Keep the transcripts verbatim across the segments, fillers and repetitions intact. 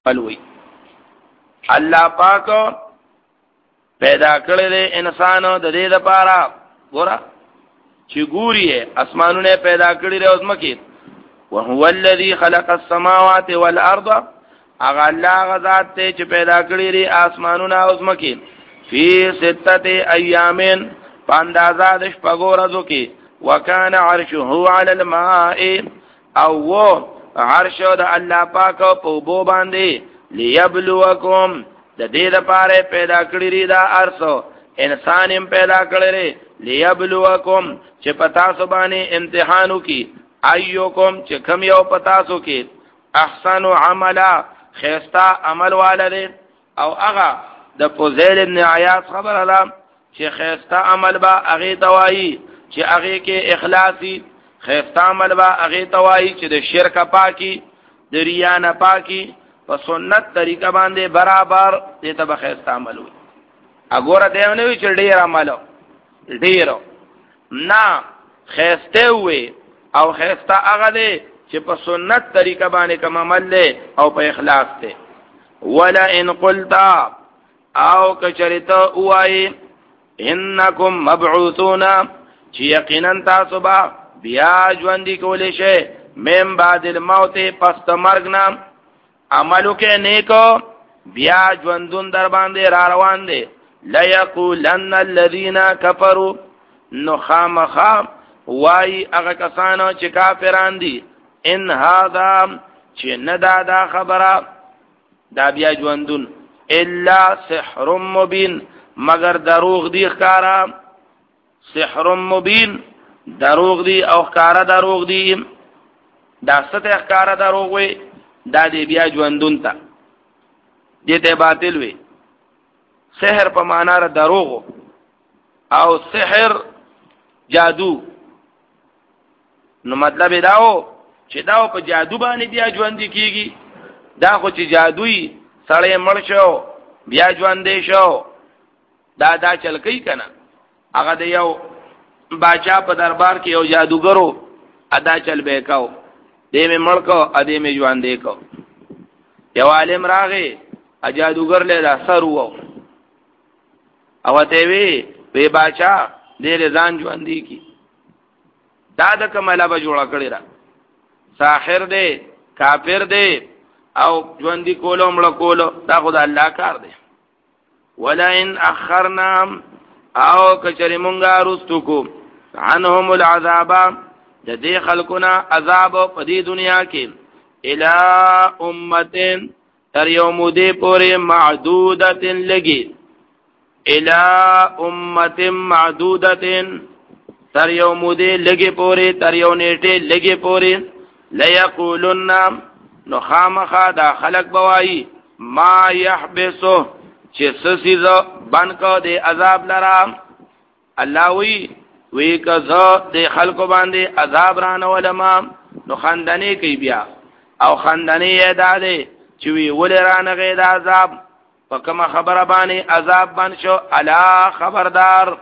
الوی الله پاک پیدا کړی دی انسان د دې لپاره ګوره چې ګوري اسمانونه پیدا کړی دی او ځمکه وهو الذي خلق السماوات والارض اغه الله غذات ته چې پیدا کړی دی اسمانونه او ځمکه فی سته ایامین پاندازا د شپږو ورځو کې وکانه عرشه علی الماء او و عرش د الله پاک په بو باندې ليبلوکم د دې لپاره پیدا کړی دی دا ارسو انسان هم پیدا کړی دی ليبلوکم چې پتا سو باندې امتحانو کې ایوکم چې کوم یو پتا سو کې احسن عملا خیستا عمل والده او هغه د فضیل ابن عیاض خبر علام چې خیستا عمل با هغه توایی چې هغه کې اخلاصي خیستا عمل با هغه توایی چې د شرک پاکي د ریا نه پاکي په سنت طریقه باندې برابر دې ته به خیستا عمل وي اګوره دیو نه وی چې ډیر عمل ډیرو نه خیسته وي او خیستا هغه دې چې په سنت طریقه باندې کوم عمل له او په اخلاص ته ولا ان قلت او کچریتا اوای انکم مبعوثون چې یقینا تاسو به بیا ژوند کولې شي مم بعد الموت پس د مرګ نام عملو کې نیکو بیا ژوندون در باندې را روان دي لا یقولن الذين كفروا نخامخ وای هغه کسانو چې کافران دي ان هذا چې ندا دا خبره دا بیا ژوندون الا سحر مبین مگر دروغ دی ښکارا سحر مبین دروغ دی او ښکارا دروغ دی دا ست ښکارا دروغ وي دا دی بیا ژوندون تا دته باطل وي سحر په معنا را دروغ او سحر جادو نو مطلب داو چې داو په جادو باندې بیا ژوند کیږي دا خو چې جادویي سړی مړ شو بیا ژوندې شو دا دا چل کوي کنه هغه د یو باچا په دربار کې یو جادوګرو ادا چل به کاو دې مې مړ کو ا دې مې ژوندې کو یو عالم راغی ا جادوګر له دا سر وو او ته وی وی باچا دې ځان ژوندې کی دا د کماله به جوړ کړی را ساحر دې کافر دې او ژوندې کولو مړ کولو دا خدای الله کار دی ولا ان اخرنا او کچری مونږه رستو کو عنهم العذاب د دې خلقنا عذاب په دې دنیا کې الى امه تر یوم دې پورې معدوده لګي الى امه معدوده تر یوم دې لګي پورې تر یو نیټه لګي پورې ليقولن نو خامخا دا خلق بوایی ما يحبسو چې سسیزو بانکو دے عذاب لرام اللہ وی وی کزو دے خلقو باندے عذاب رانو علماء نو خندنی کی بیا او خندنی ایدا دے چوی ولی رانغی دا عذاب فکم خبر بانی عذاب بان شو علا خبردار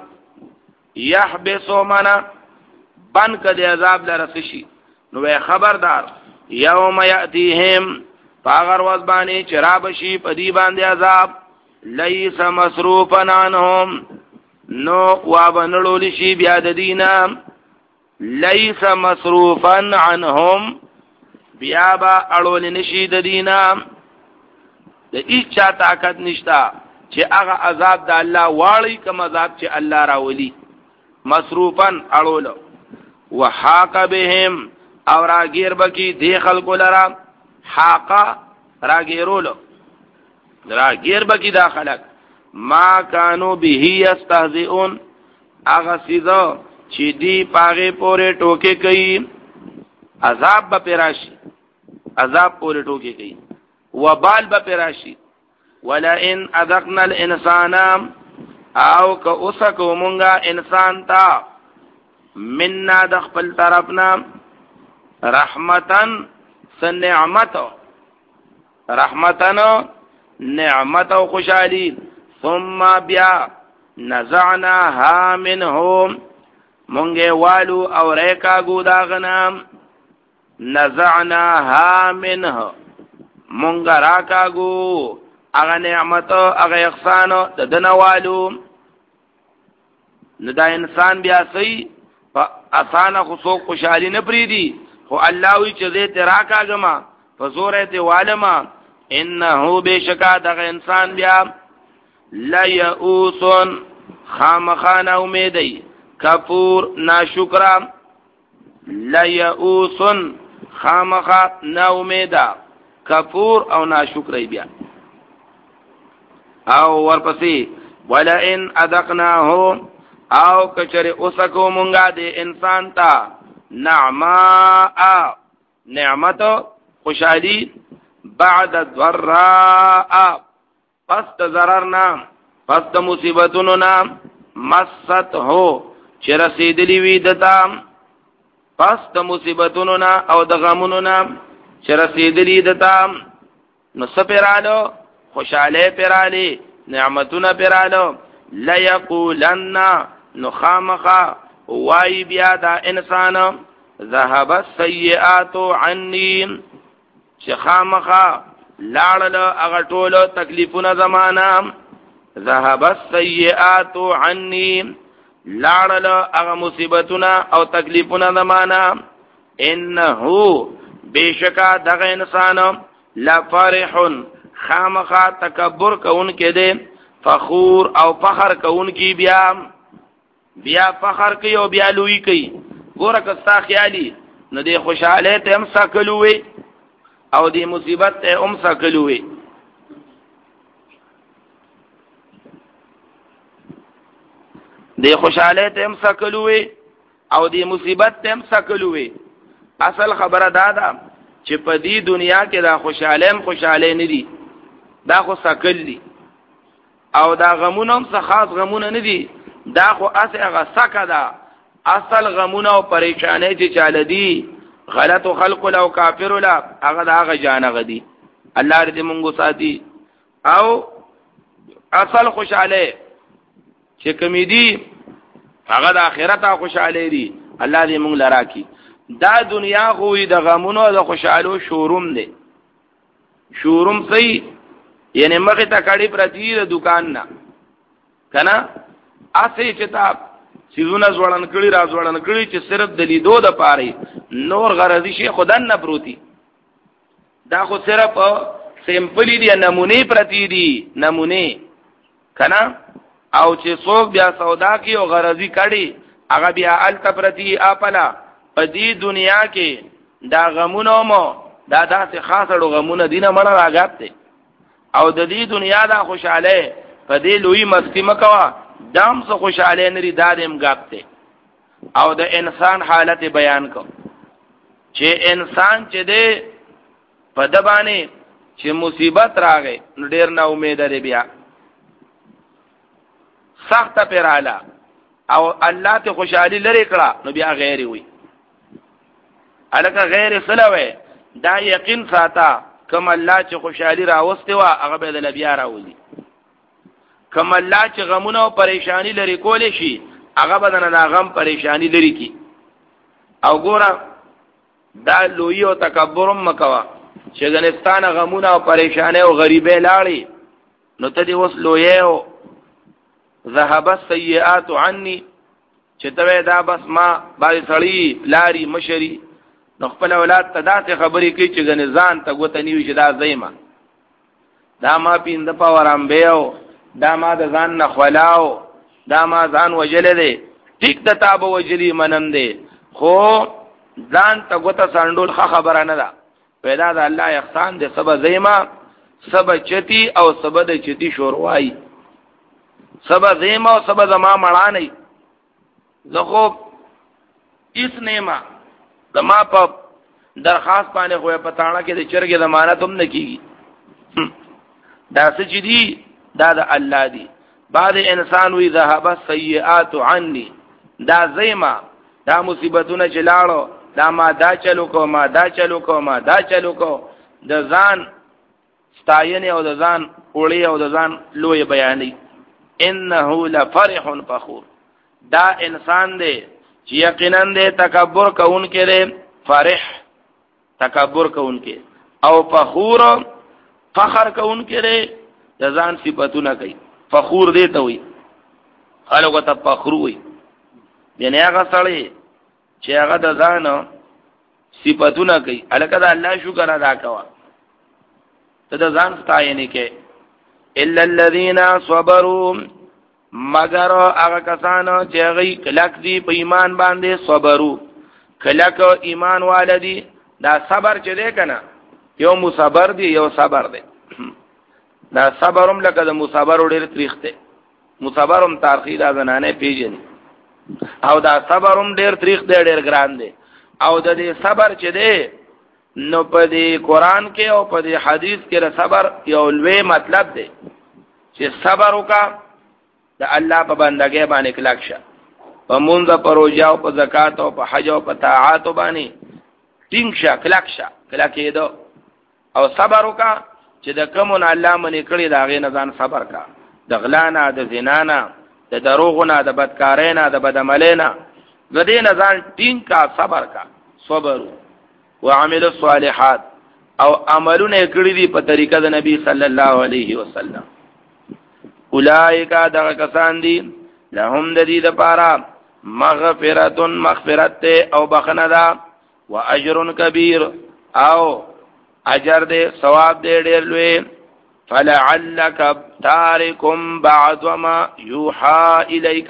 یحبسو منا بانک دے عذاب لرسشی نو خبردار یوم یأتیهم فاغر وزبانی چرابشی پدی باندې عذاب لیس مصروفا عنهم نو وابنلول شی بیا د دینا لیس مصروفا عنهم بیا با اړول نشی د دینا د هیڅ طاقت نشتا چې هغه عذاب د الله واړی کوم عذاب چې الله راولي مصروفا اړول وحاق بهم او راگیر بکی دی خلقو لرا حاقا راگیرولو راگیر بکی دا خلق ما کانو بیهی استهزئون اغا سیزو چی دی پاغی پوری ٹوکے کئی عذاب با پیراشی عذاب پوری ٹوکے کئی وبال با پیراشی ولئن اذقنا الانسان او که اسکو منگا انسان تا مننا دخپل طرفنا رحمتن سنعمتو رحمتن نعمتو خوشحالی ثم بیا نزعناها منهم منگے والو او ریکا گوداغنا نزعناها منه مونږ راکاګو هغه نعمت هغه احسان د دنوالو. نو دا انسان بیا صحیح په اسانه خو څوک خوشحالي نه پریدي، خو الله وی چې دې ته راکاګما په زور ته والما انه بشکا دغه انسان بیا لا یئوس خامخانه امیدی کفور ناشکرا لا یئوس خامخا نا امیدا کفور او ناشکری بیا. او ورپسې ولئن اذقناه او کچره اوسکو مونږه د انسان ته نعماء نعمت خوشحالی بعد ضراء پس ضررنا پس مصیبتونو نا مست هو چې رسیدلی وي دتا پس مصیبتونو نا او د غمونو نا چې رسیدلی دتا نو سپرالو خوشاله پرالی نعمتونه پرالو لا یقولن نخامخا وای بیا دا انسان ذهب السیئات عني چې خامخا لاړل هغه ټولو تکلیفونه زمانہ ذهب السیئات عني لاړل هغه مصیبتونه او تکلیفونه زمانہ انه بشکا دغه انسان لفرح خامخا تکبر کون کې دے فخور او فخر کون کی بیا بیا فخر کوي او بیا لوی کوي. ګوره کستا خیالي نو دې خوشاله ته هم سکلوي او دې مصیبت ته هم سکلوي. دې خوشاله ته هم سکلوي او دې مصیبت ته هم سکلوي. اصل خبره دا ده چې په دې دنیا کې دا خوشاله هم خوشاله نه دي، دا خو سکل دي او دا غمونه هم څه خاص غمونه نه دي، دا خو اصل هغه سکه ده. اصل غمونه او پریشانې چې چاله دي غلط خلق له او کافر له هغه دا هغه جانغه دي. الله دې مونږ ساتي. او اصل خوشاله چې کومې دي هغه د آخرت خوشاله دي. الله دې مونږ لراکي. دا دنیا خو د غمونو او د خوشالو شوروم دی. شوروم صحیح یعنی مخه تا کړي پرتی د دکان نه کنه اسی چې تا سيزونه زوړن کړي را زوړن کړي چې صرف د لیدو د پاره نور غرضی شي خدان نه پروتي. دا خو صرف سیمپلی دی نمونه پرتی دی نمونه کنه. او چې څوک بیا سودا کی او غرضی کړي هغه بیا ال تپرتی اپلا په دې دنیا کې دا غمونو مو دا داسې خاصړو غمونه دینه مړه راغابته او د دې دنیا دا خوشاله په دې لوی مستی مکوا دام څه خوشاله نری دادم غابته. او د انسان حالت بیان کو چې انسان چې دې په دبانې چې مصیبت راغې نو ډیر نه امید لري بیا سخت پراله او الله ته خوشحالي لري کړه نو بیا غیر وي الکه غیر سلوي دا یقین ساته کما الله چې خوشحالي راوستي وا هغه به د بیا راولي. کما الله چې غمونه او پریشانی لري کول شي هغه بدن نه غم پریشانی لري کی. او ګوره دا لوی او تکبر مکوا چې ګنستان غمونه او پریشانی او غریبه لاړي نو ته دی وس لوی او ذهب السيئات عني چې ته دا بس ما باندې سړی لاري مشري نو خپل اولاد ته داسې خبرې کوي چې ځان ته غوته نیوي چې دا زېما دا ما پیند پاورم بیاو دا ما د ځان نه خلاو دا ما ځان وجل دی ټیک د تاب وجلی منم دی خو ځان ته غوته ساندول خبره نه ده. پیدا د الله احسان دی سبا زېما سبا چتی او سبا د چتی شوروای سبا زېما او سبا زما مړانې زه خو اس نیما زما په درخواست باندې خو په تاڼه کې د چرګې ضمانت هم نه کیږي. دا څه چې دي دا د الله دی. بعد انسان وی ذهب السيئات عني دا زېما دا مصیبتونه چې لاړو دا ما دا چلو کو ما دا چلو کو ما دا چلو کو د ځان ستاینه او د ځان اوړي او د ځان لوی بیانې انه لفرح فخور. دا انسان دی چې یقینا دې تکبر کوون کې فرح تکبر کوون کې او فخور فخر کوونکی دی د ځان صفاتونه کوي فخور دی ته وي خلکو ته فخر وي یعنی هغه سړی چې هغه د ځان صفاتونه کوي الکه د الله شکر ادا کوه ته د ځان ستاینه کې الا الذين صبروا مگر هغه کسان چې هغه کلک دي په ایمان باندې صبرو کلک ایمان والدي دا صبر چې دی کنه یو مصبر دی یو صبر دی دا صبرم لکه د مصبر ډېر تریخ دی مصبرم تارخی دا زنانه پیژني او دا صبرم ډېر تریخ دی ډېر ګران دی او د دې صبر چې دی نو په دې قران کې او په دې حدیث کې د صبر یو لوی مطلب دی چې صبر وکا د الله په بندګۍ باندې کلک شه په مونږه په روزه او په زکات او په حج او په طاعات باندې ټینګ شه کلک شه کلک کېدو او صبر وکا چې د کومون الله منې کړی دا غي نه ځان صبر کا د غلانا د زنانا د دروغنا د بدکارینا د بدعملینا د دې نه ځان ټینګ کا صبر کا صبر وعمل الصالحات او عملونه کړی دي په طریقه د نبی صلی الله علیه وسلم اولئک دا کسان دي لهم د دې لپاره مغفرت مغفرت او بخنه ده واجر کبیر او اجر دے ثواب دے ډیر لوی فلعلک تارکم بعض ما یوحى الیک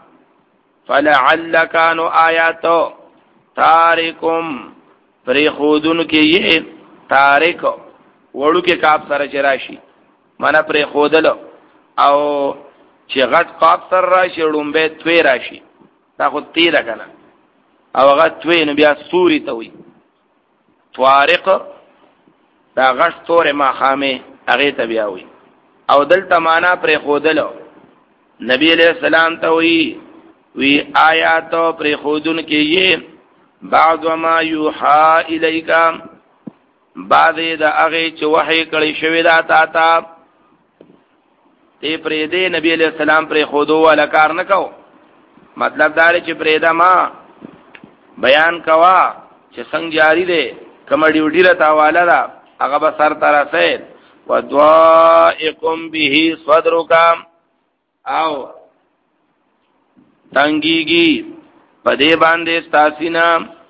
فلعلک نو آیات تارکم پری خودن کې یہ تارک وړو کې کاپ سره چراشی معنا پری خودل او چې غټ کاپ سره راشي ډومبه توی راشي دا خو تیره کنه او هغه توی نو بیا سوري ته وي طارق دا غش تور ماخامه هغه ته بیا وي او دلته معنا پر خودلو نبی علیہ السلام ته وی وی آیات پر خودن کې یہ بعض ما یوحى الیک بعض دا هغه چې وحی کړی شوی دا تا تا ته پرې دې نبی علیہ السلام پر خودو ولا کار نه کو مطلب دا چې پرې دا ما بیان کوا چې څنګه جاری دی کوم ډیوټی را تاواله دا هغه به سر طرفه ودوائقم به صدرک او تنگیگی پدې باندې ستاسینا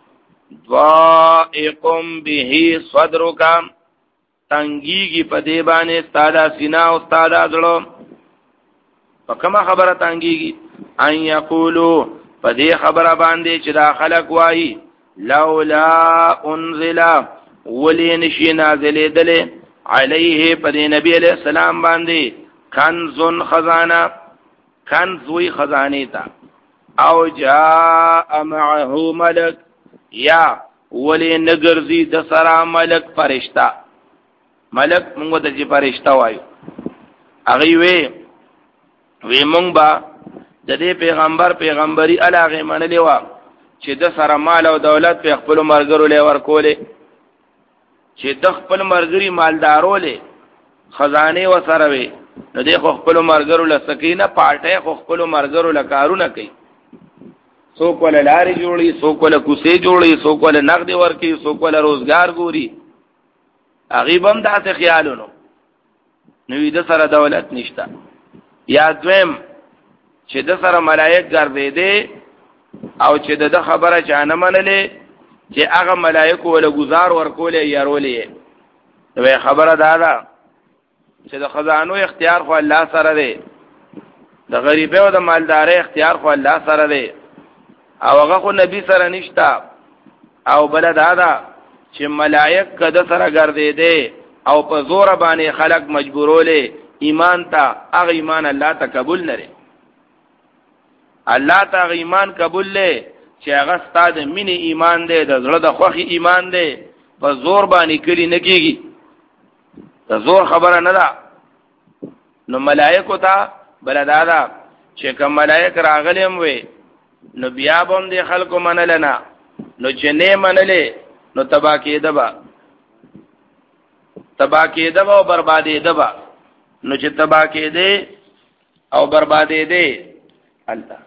دوائقم به صدرک تنگیگی پدې باندې ستاده سینا او ستاده زړه په کومه خبره تنگیگی ان یقولو پدې خبره باندې چې دا خلق وایي لولا انزل ولی نشی نازلی دلی علیه پدی نبی علیہ السلام باندی کنزن خزانه کنزوی خزانی تا او جاء معه ملک یا ولی نگرزی دسرا ملک فرشتہ ملک منگو تا جی فرشتہ وایو اغی وی وی منگ با د دې پیغمبر پیغمبري علاغه منلی و چې د سره مال او دولت په خپل مرګرو لور کوله چې د خپل مرګري مالدارولې خزانه و سره وي نو د خپل مرګرو له سکینه پاټه خپل مرګرو له کارونه کوي سو کول لاري جوړي سو کول کوسي جوړي سو کول نقد ورکي سو کول روزگار ګوري غیبم داسې خیالونو نو د سره دولت نشته یا دویم چې د سره ملائک ګرځې دي او چې د خبره چانه منلې چې هغه ملائکه ولا گزار ورکولې يرولې نو خبره دا ده چې د خزانو اختیار خو الله سره دی د غریب او د مالداري اختیار خو الله سره دی او هغه خو نبی سره نشتا او بل دا ده چې ملائک کده سره ګرځې دي او په زور باندې خلق مجبورولې ایمان ته هغه ایمان الله ته قبول نه الله ته ایمان قبول لې چې هغه ستاد مینه ایمان دی د زړه د خوخي ایمان دی په زور باندې کړی نه کیږي د زور خبره نه ده نو ملائکه ته بل دادا چې کوم ملائک راغلم وي نو بیا بم دي خلکو منل نه نو چې نه منلې نو تبا کېده با تبا کېده او بربادې ده با نو چې تبا کېده او بربادې ده الله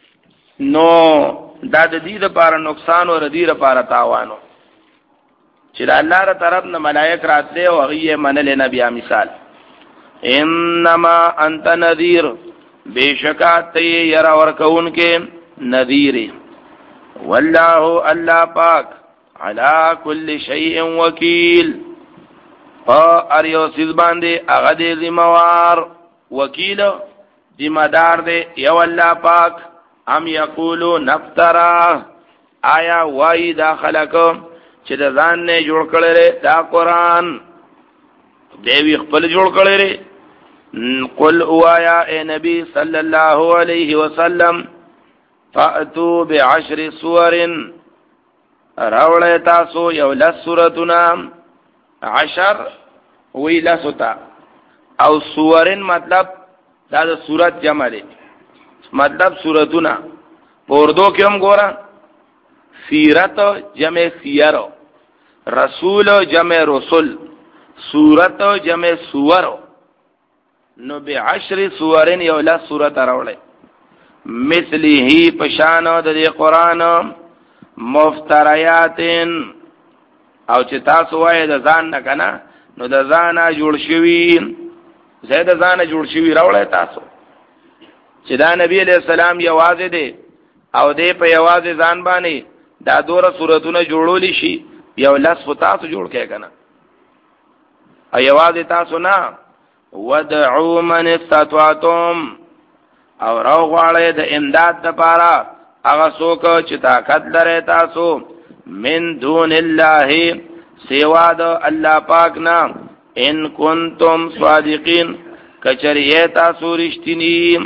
نو دا د دې لپاره نقصان او ردی لپاره تاوانو چې الله تعالی طرف نه ملائک راتله او هغه منل نه بیا مثال انما انت نذیر بشکات ير ورکون کې نذیر والله الله پاک على كل شيء وکیل او اریو سیز باندې هغه دې ذمہوار وکیل ذمہ دار دې یو الله پاک ام یقولو نفترا آیا وای دا خلق چې د ځان نه جوړ کړل دا قران دی خپل جوړ کړل قل اوایا اے نبی صلی الله علیه وسلم فاتو بعشر سور راوړی تاسو یو لس سورتونه عشر وی لسوتا او سورن مطلب دا د سورت جمع دی مطلب سورتونه پوردو کې هم ګورا سیرت جمع سیر رسول جمع رسول سورت جمع سور نو بعشر سورن یو لس سورت راوړی مثله پشان د قرآن مفتریاتن او چې تاسو وایي د ځان نه کنه نو د ځان جوړ شوی زید ځان جوړ شوی راوړی تاسو چې دا نبی علیہ السلام یوازې دی او دې په یوازې ځان باندې دا دوره صورتونه جوړول شي یو لس تاسو جوړ کې کنه او یوازې تاسو نه ودعوا من استطعتم او راو غواړی د امداد لپاره هغه څوک چې طاقت لري تاسو من دون الله سوا د الله پاک نه ان کنتم صادقین کچریه تاسو رښتینی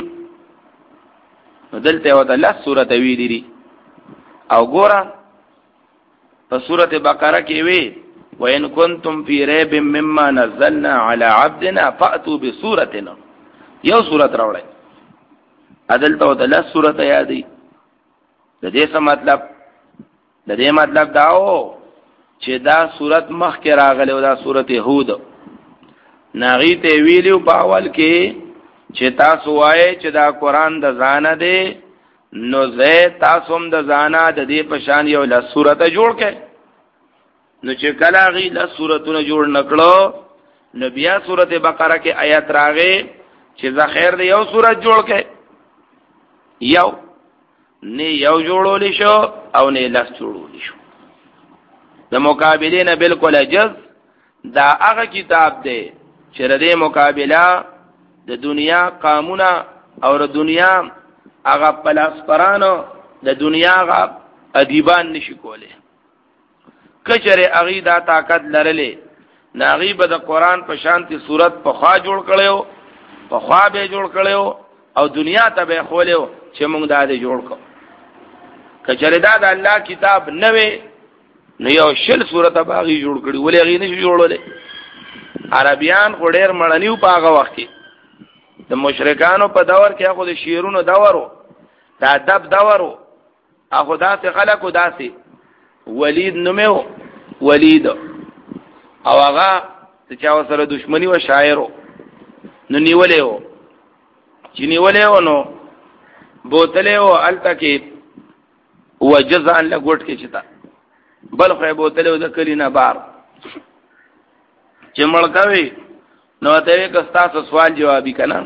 دلته وته لس سورته ویلې دي او ګوره په سورته بقره کې وی وان کنتم فی ریب مما نزلنا علی عبدنا فاتوا بسورتنا یو سورته راوړی عدالت وته لس سورته یادې د دې څه مطلب د دې مطلب داو چې دا صورت مخ کې راغلی او دا صورت هود ناغي ته ویلو په اول کې چې تاسو وایي چې دا قران د ځانه دی نو زه تاسو هم د ځانه د دې په شان یو له صورت جوړ کړئ نو چې کله غي له صورتونه جوړ نکړو نو بیا سورته بقره کې آیات راغې چې ذخیر دی یو صورت جوړ کړئ یو نه یو جوړول شو او نه لس جوړول شو د مقابله نه بالکل عجز دا هغه کتاب دی چې ردی مقابله د دنیا قانونا او د دنیا هغه پلاسپرانو د دنیا هغه ادیبان نشي کوله کچره هغه دا طاقت لرلې ناغي به د قران په شانتي صورت په خوا جوړ کړو په خوا به جوړ کړو او دنیا ته به خولیو چې موږ دا دې جوړ کو کچره دا د الله کتاب نه وي نو یو شل سورته باغی جوړ کړي ولې غي نشي جوړولې عربيان خډیر مړنیو په هغه وخت کې د مشرکانو په دور کې هغه د شیرونو دورو دا ادب دورو هغه داسې خلکو داسې ولید نومو ولید او هغه چې چا سره دښمنی و شاعرو نو نیولې و چې نیولې و نو بوتلې و الته کې وجزاء لګوټ کې چتا بل خو بوتلې و د کلی نه بار چې مړکوي نو ته یې کستا سوال جوابي کنه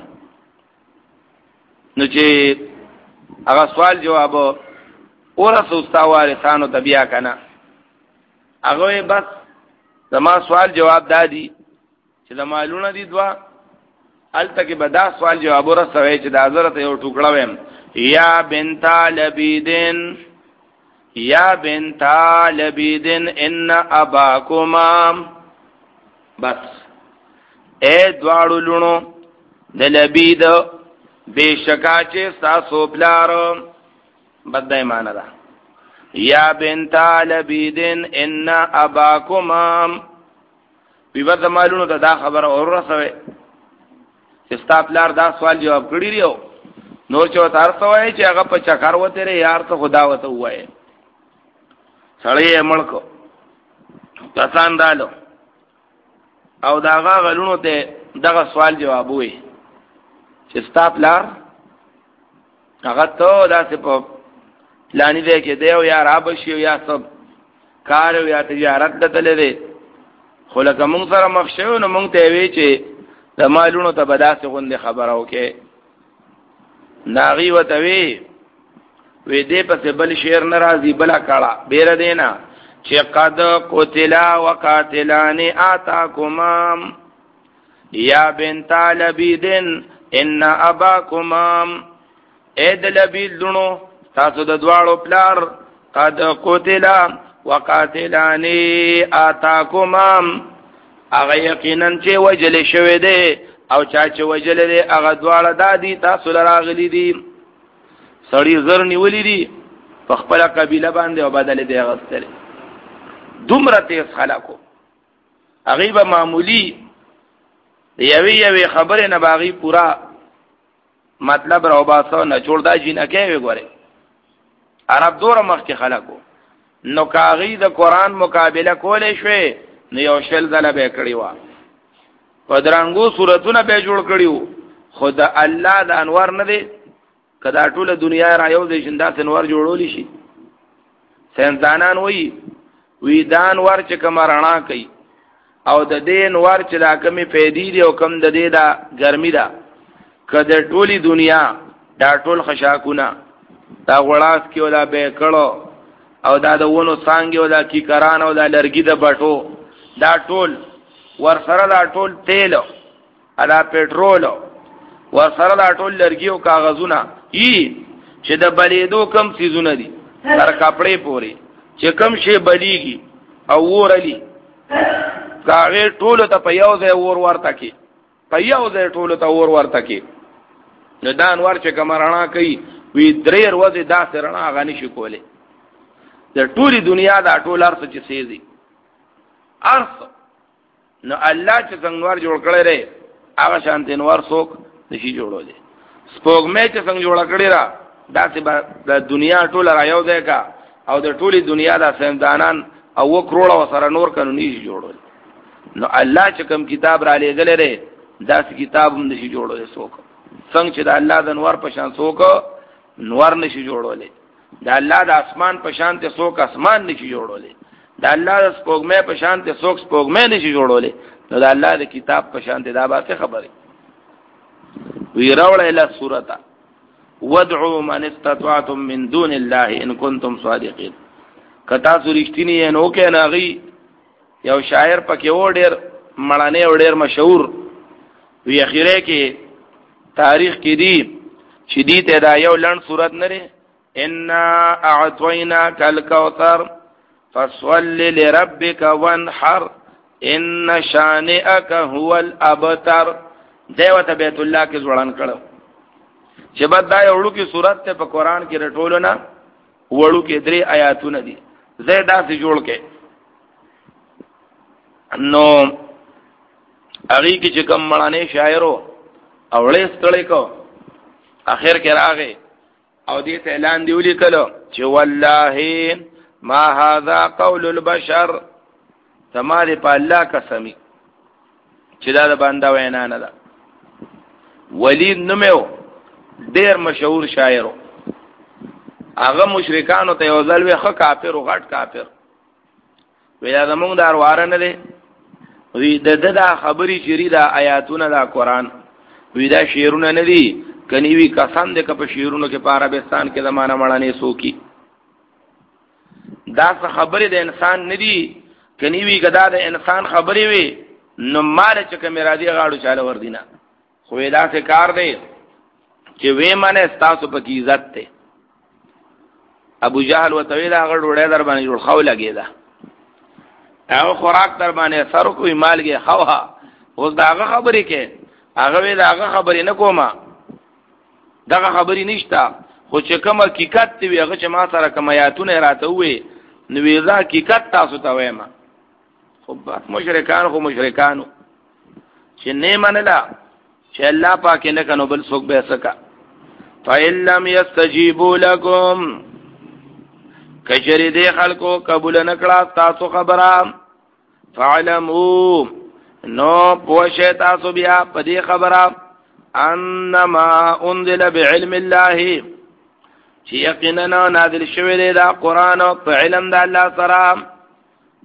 نو چې هغه سوال جواب اورسو استاواره خانو تبیا کنه هغه بس زما سوال جواب دادی چې د مالونه دي دوا الته کې بدا سوال جواب ورسوي چې د حضرت یو ټوکړه ویم یا بنت لبیدن یا بنت لبیدن ان اباکما بس اے دواړو لونو د لبید بشکا چې تاسو بلارو بدای معنا ده یا بنت لبیدن ان اباکما په ود مالونو ته دا خبر اورسوي چې تاسو بلار دا سوال جواب کړی دیو نور چې تاسو وایي چې هغه په چکر وته ری یار ته خدا وته وایي سړی ملکو کسان دالو او داغه غلونو ته دغه سوال جواب وي چې ستاپ لار هغه ته داسې په پلانې دی کې دیو یا راب شي یا سب کار یا تجارت دتلې دي خو لکه مونږ سره مخ شو نو مونږ ته وی چې د مالونو ته بداسه غونډه خبره وکي ناغي وتوي وې دې په بل شعر ناراضي بلا کړه بیر دینا چې قد قتلا وقاتلان آتاكما یا بنت لبیدن ان اباكما اید لبید دونو تاسو د دواړو پلار قد قتلا وقاتلان آتاكما هغه یقینا چې وجل شوی دی او چا چې وجل دی هغه دواړه دادی تاسو لراغلی دي سړی زر نیولې دي په خپل قبيله باندې او بدل دی غستل دومره تیز خلکو هغه به معمولی یوی یوی خبره نه باغی پورا مطلب راو باسو نه جوړ دا جنکه وي ګوره عرب دور مخ کې خلکو نو کاغی د قران مقابله کولې شوي نو یو شل زله به کړی و پدرنګو صورتونه به جوړ کړیو خود الله د انوار نه دی کدا ټوله دنیا را یو د شندا انوار جوړول شي سنتانان وی وی دان ور چې کمرنا کوي او د دین ور چې دا کمی پیدې دی او کم د دې دا ګرمي دا کده ټولی دنیا دا ټول خشاکونه دا غړاس کې ولا به کړو او دا د ونو څنګه ولا کی کران او دا لرګي د بټو دا ټول ور سره دا ټول تیل ادا پټرول ور سره دا ټول لرګي او کاغذونه ای چې د بلیدو کم سيزونه دي تر کپڑے پوري چې کم شي بلیږي او ورلی کاغه ټول ته په یو ځای ور ورته کی په یو ځای ټول ته ور ورته کی نو دان ور چې کمرنا کوي وی درې ورځې دا سرنا غني شي کوله د ټولي دنیا دا ټول ارث چې سيزي ارث نو الله چې څنګه ور جوړ کړی ری هغه شانتي نور څوک نشي جوړولې سپوږمۍ چې څنګه جوړ کړی را دا چې د دنیا ټول را یو ځای کا او د ټولي دنیا د سیمدانان او و کروڑه سره نور قانوني جوړول نو الله چې کوم کتاب را لېګل لري دا کتاب هم نشي جوړول څوک څنګه چې د الله د نور په شان څوک نور نشي جوړول د الله د اسمان په شان ته څوک اسمان نشي جوړول د الله د سپوږمۍ په شان ته څوک سپوږمۍ نشي جوړول نو د الله د کتاب په شان ته دا به خبره وی راول الى سورته وادعوا من استطعتم من دون الله ان كنتم صادقين کتا سورشتنی نو کې ناغي یو شاعر پکې و ډېر مړانه و ډېر مشهور وی اخیره کې تاریخ کې دی چې دې ته دا یو لړ صورت نه ان اعطيناك الكوثر فصل لربك وانحر ان شانئك هو الابتر دیوته بیت الله کې ځوړان کړو چې بعد دا یو لوکي صورت ته په قران کې رټول نه وړو کې درې آیاتونه دي زیاده سي جوړ کې نو هغه کې چې کوم مړانه شاعرو اولې ستړي کو اخر کې راغې او دې ته اعلان دی ولیکلو چې والله ما هذا قول البشر تمہارے په الله قسمی چې دا د بنده وینا نه ده ولید نومو ډیر مشهور شاعرو هغه مشرکانو ته یو ځل وخه کافر او غټ کافر ویا زمونږ دار واره نه دي وی د ددا خبري شری دا آیاتونه دا قران وی دا شعرونه نه دي کني وی قسم دې کپ شعرونو کې په عربستان کې زمانہ مړانه سوکي دا څه خبره د انسان نه دي کني وی کدا د انسان خبري وي نو مال چې کمرا دی غاړو چاله ور دینه خو دا څه کار دی چې وې معنی تاسو په کی عزت ته ابو جهل وتویل هغه ډوړې در باندې جوړ خو لګیدا هغه خوراک در باندې سر کوی مالګي خوها اوس داغه خبرې کې هغه وی داغه خبرې نه کومه داغه خبرې نشتا خو چې کوم حقیقت دی هغه چې ما سره کوم آیاتونه راته وې نو ویزا حقیقت تاسو ته وایم خو بس مشرکان خو مشرکانو چې نه منلا چې الله پاک نه کنو بل څوک به سکا فإِن لَّمْ يَسْتَجِيبُوا لَكُمْ کچری دې خلکو قبول نکړه تاسو خبره فعلموا نو پوښه تاسو بیا په دې خبره انما انزل بعلم الله چې یقینا نازل شوی دی دا قران په علم د الله سره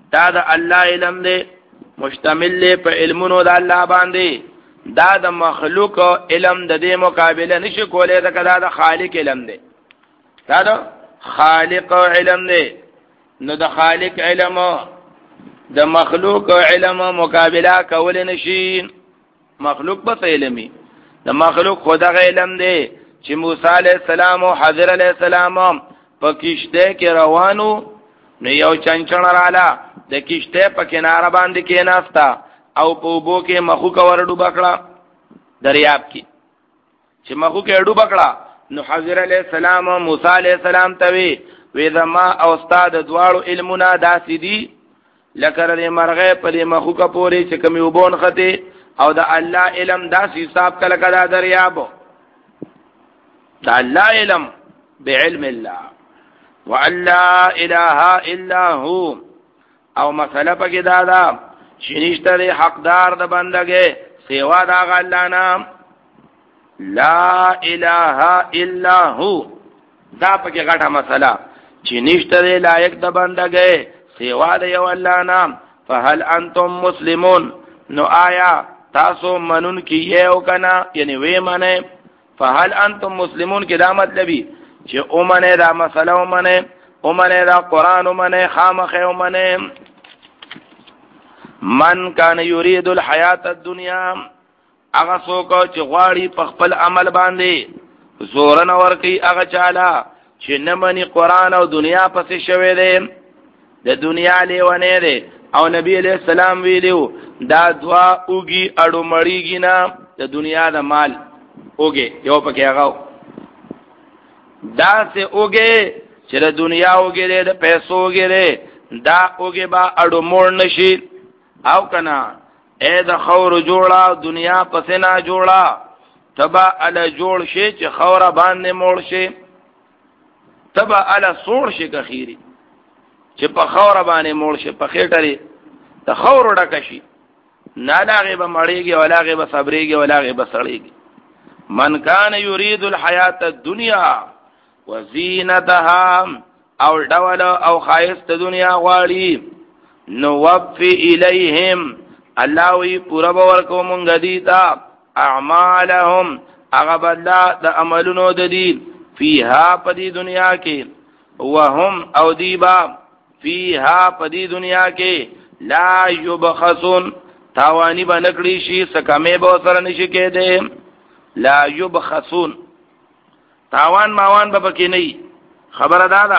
دا د الله علم دی مشتمل دی په علمونو د الله باندې دا د مخلوق علم د دې مقابله نشي کولای دا کدا د خالق علم دی دا د خالق علم دی نو د خالق علم د مخلوق علم مقابله کول نشي مخلوق په علمي د مخلوق خدای علم دی چې موسی علیہ السلام او حضر علیہ السلام په کشته کې روانو نو یو چنچن رااله د کشته په کناره باندې کې نافتا او په بو کې مخو کا ورډو بکړه دریاب کې چې مخو کې ډوب بکړه نو حضر علیہ السلام او موسی علیہ السلام ته وی وې زما او استاد دواړو علمونه داسې دي لکه د مرغې په دې مخو کا پوري چې کوم وبون خته او د الله علم داسې حساب کله کله دریاب دا الله علم بعلم الله وان لا اله الا هو او مسله پکې دا دا چې نشته حقدار د بندګي سیوا دا الله نام لا اله الا هو دا پکې غټه مسله چې نشته لایق د بندګي سیوا د یو الله نام فهل انتم مسلمون نو آیا تاسو منون کی یو کنا یعنی وی منه فهل انتم مسلمون کې دا مطلبي چې او منه دا مسله او منه او منه دا قران او منه خامخه او منه من کان یرید الحیات الدنیا هغه څوک چې غواړي په خپل عمل باندې زور نه ورکی هغه چاله چې نه مني قران او دنیا پسې شوي دي د دنیا لیونه دي او نبی علیہ السلام ویلو دا دوا اوږي اړو مړیږي نه د دنیا د مال اوږي یو پکې هغه دا سه اوږي چې د دنیا اوږي د پیسو اوږي دا اوږي با اړو مړ نشي او کنا اے د خور جوړا دنیا پسې نه جوړا تبا ال جوړ شي چې خوره باندې مړ شي تبا ال سوړ شي کخيري چې په خوره باندې مړ شي په خېټري د خور ډک شي نه لاغه به مړیږي ولاغه به صبرېږي ولاغه به سړېږي من کان یرید الحیات الدنیا وزینتها او ډول او خایست دنیا غواړي نو وفي الیہم الله وی پورا باور کو مونږ دي تا اعمالهم هغه بدلا د عملونو د دي فیها پدی دنیا کې وهم او دیبا فیها پدی دنیا کې لا یبخسون تاوانی بنکړي شي سکمه به سره نشي کېده لا یبخسون تاوان ماوان به پکې نه خبره دادا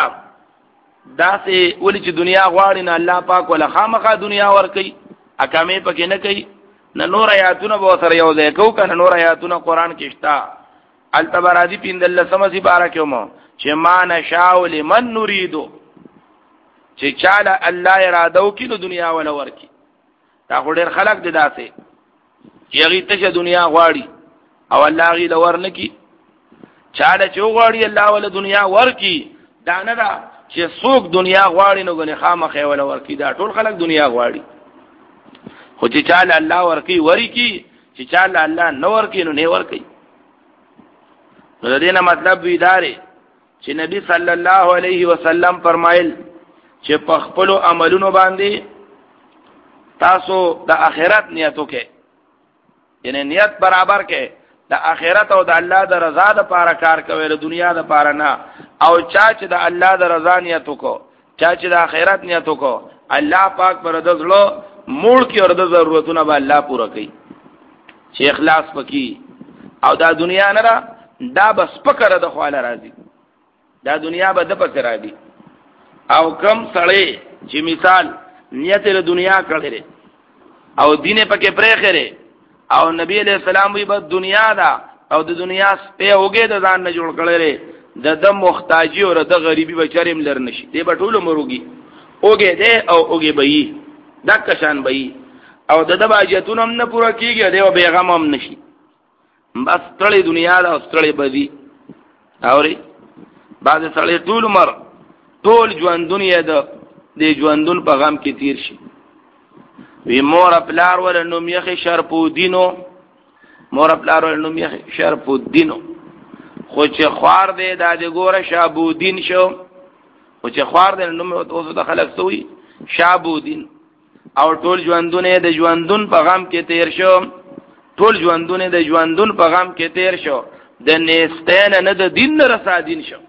داسې ولې چې دنیا غواړي نه الله پاک ولا خامخا دنیا ور کوي اکامه پکې نه کوي نه نور آیاتونه به سره یو ځای کو کنه نور آیاتونه قران کې شتا التبرادی پیندل سمسی بارکه مو چې ما نشاء لمن نريدو چې چاله الله اراده وکړي نو دنیا ولا ورکی دا ډېر خلق دي داسې چې هغه ته دنیا غواړي او الله غي لور نکي چاله چې غواړي الله ولا دنیا ورکی دا نه دا چې څوک دنیا غواړي نو غني خامخې ولا ورکی دا ټول خلق دنیا غواړي خو چې چاله الله ورکی ورکی چې چاله الله نو ورکی نو نه ورکی نو دې نه مطلب وی داري چې نبی صلی الله علیه وسلم فرمایل چې په خپل عملونو باندې تاسو د آخرت نیتو کې یعنی نیت برابر کې د آخرت او د الله د رضا لپاره کار کوي د دنیا لپاره نه او چا چې د الله د رضا نیتو کو چا چې د آخرت نیتو کو الله پاک پر د زړه موړ کې او د ضرورتونو به الله پوره کوي چې اخلاص پکې او دا دنیا نه را دا بس پکره د خواله راځي دا دنیا به د پکره راځي او کم سړی چې مثال نیت له دنیا کړي او دینه پکې پرې خره او نبی علیہ السلام وی بد دنیا دا او د دنیا سپه اوګه د ځان نه جوړ کړي د د محتاجی او د غریبي بچاریم لر نشي دی بټول مروږي اوګه دې او اوګه بې د کشان بې او د د باجتون هم نه پوره کیږي دی او بیغم هم نشي بس تړي دنیا دا تړي بدی اوري بعد سړی ټول مر ټول ژوند دنیا د دې ژوندون په غم کې تیر شي وی مور پلار ول نو میخه شرپو دینو مور پلار ول نو میخه شرپو دینو خو چې خوار دې د دې ګوره شابو دین شو خو چې خوار دې نو اوس د خلک سوی شابودین او ټول ژوندونه د ژوندون په غم کې تیر شو ټول ژوندونه د ژوندون په غم کې تیر شو د نستین نه د دین نه رسادین شو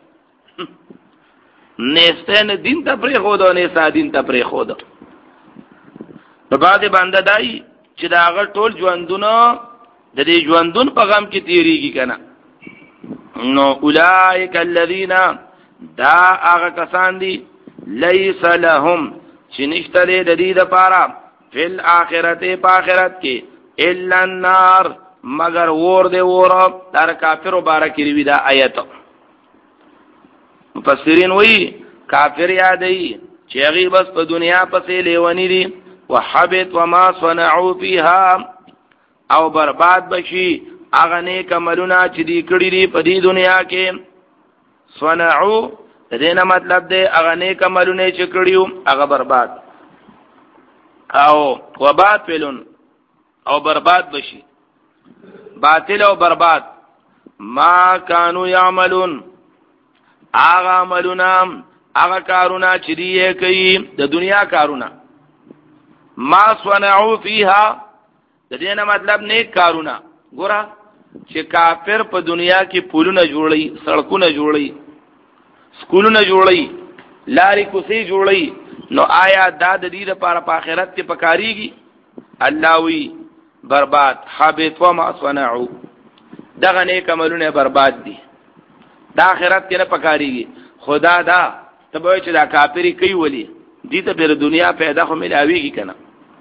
نستین دین ته پرې خو دا نه سادین ته پرې خو دا په باندې باندې دای چې دا هغه ټول ژوندونه د دې ژوندون په غم کې تیریږي کنه نو اولئک الذین دا هغه کسان دي لیس لهم چې نشته د دې لپاره فل اخرته په آخرت کې الا النار مگر ور دې ور در کافر مبارک دی دا آیت مفسرین وی کافر یادې چې هغه بس په دنیا پسې لیونی دي وحبط وما صنعوا فيها او برباد بشي هغه نیک عملونه چې دی کړی دي په دې دنیا کې صنعوا دینه مطلب دی هغه نیک عملونه چې کړیو هغه برباد او وباطلن او برباد بشي باطل او برباد ما كانوا يعملون هغه عملونه هغه کارونه چې دی کوي د دنیا کارونه ما صنعوا فيها د دینه مطلب نیک کارونه ګوره چې کافر په دنیا کې پولونه جوړي سړکونه جوړي سکولونه جوړي لاري کوسي جوړي نو آیا دا د دې لپاره په آخرت کې پکاريږي الله وی برباد حبط وما صنعوا دغه نیک عملونه برباد دي دا آخرت کې نه پکاريږي خدا دا ته به چې دا کافری کوي ولي دې ته په دنیا پیدا خو ملاويږي کنه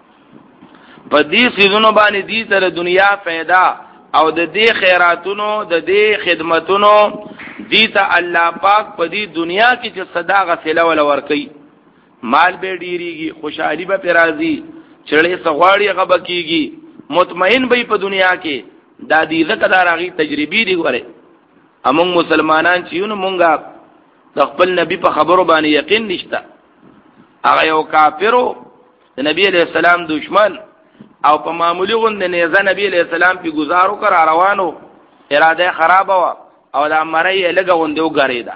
په دې سيزونو باندې دې تر دنیا پیدا او د دې خیراتونو د دې خدمتونو دې ته الله پاک په دې دنیا کې چې صدا غسله ول ورکي مال به ډیریږي خوشحالي به پرازي چړې سغواړي غب کیږي مطمئن به په دنیا کې دا دې زکدار هغه تجربي دی غره امون مسلمانان چې یو مونږه د خپل نبی په خبرو باندې یقین نشته هغه یو کافرو د نبی علیہ السلام دشمن او په معمولی غوند نه ځنه نبی علیہ السلام په گزارو کر روانو اراده خراب وا او دا مړی لګه غوندو غریدا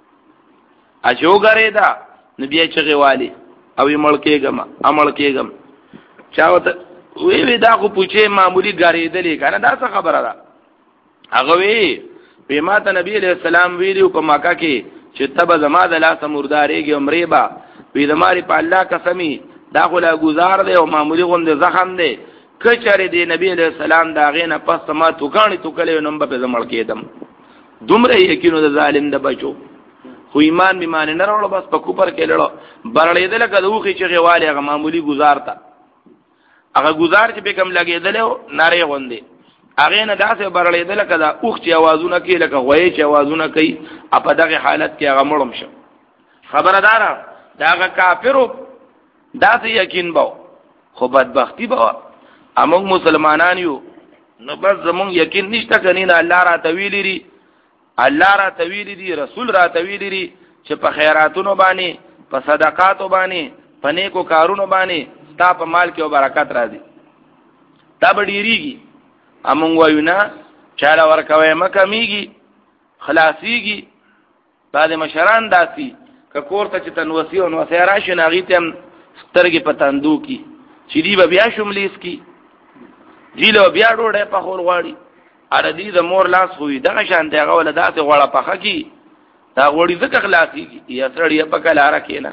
اجو غریدا نبی چې غوالی او یې ملکېګم عمل کېګم چاوته وی وی دا خو پوښې معمولی غریدلې کنه دا څه خبره ده هغه وی په ماته نبی علیہ السلام ویلو په مکه کې چې تب زما د لاس مردارېږي عمرې با وی زماري په الله قسمی دا خو لا گزار دی او معمولی غوند زخم دی کچره دی نبی علیہ السلام دا غینه پس ما توکانی توکلې نوم په زمړ کېدم دومره یقینو د ظالم د بچو خو ایمان بیمان نه راوړ بس په کوپر کې لړو برړېدل کدوخي چې غواړي هغه معمولی گزار تا هغه گزار چې به کم لګېدل ناره غوندې هغه نه داسې برړېدل کدا اوخ چې आवाजونه کوي لکه غوي چې आवाजونه کوي په دغه حالت کې هغه مړم شو خبردار دا هغه کافرو داسې یقین باو خو بدبختی باو امون مسلمانان یو نو بس زمون یقین نشته کني نه الله را تویلی ری الله را تویلی دی رسول را تویلی ری چې په خیراتونو باندې په صدقاتو باندې په نیکو کارونو باندې تا په مال کې او برکت راځي تا به ډیریږي امون وایو نه چاله ورکوي مکه میږي خلاصيږي بعد مشران داسي ک کور ته چې تنوسی او نو سیرا شناغیتم سترګې پتاندو کی چې دی بیا شملیس کی جیلو بیا ډوړې په خور غواړي اره دې د مور لاس خوې دغه شان دی هغه ولدات غواړه پخه کی دا غوړي زکه خلاصي کی یا سړی په کلاره کینا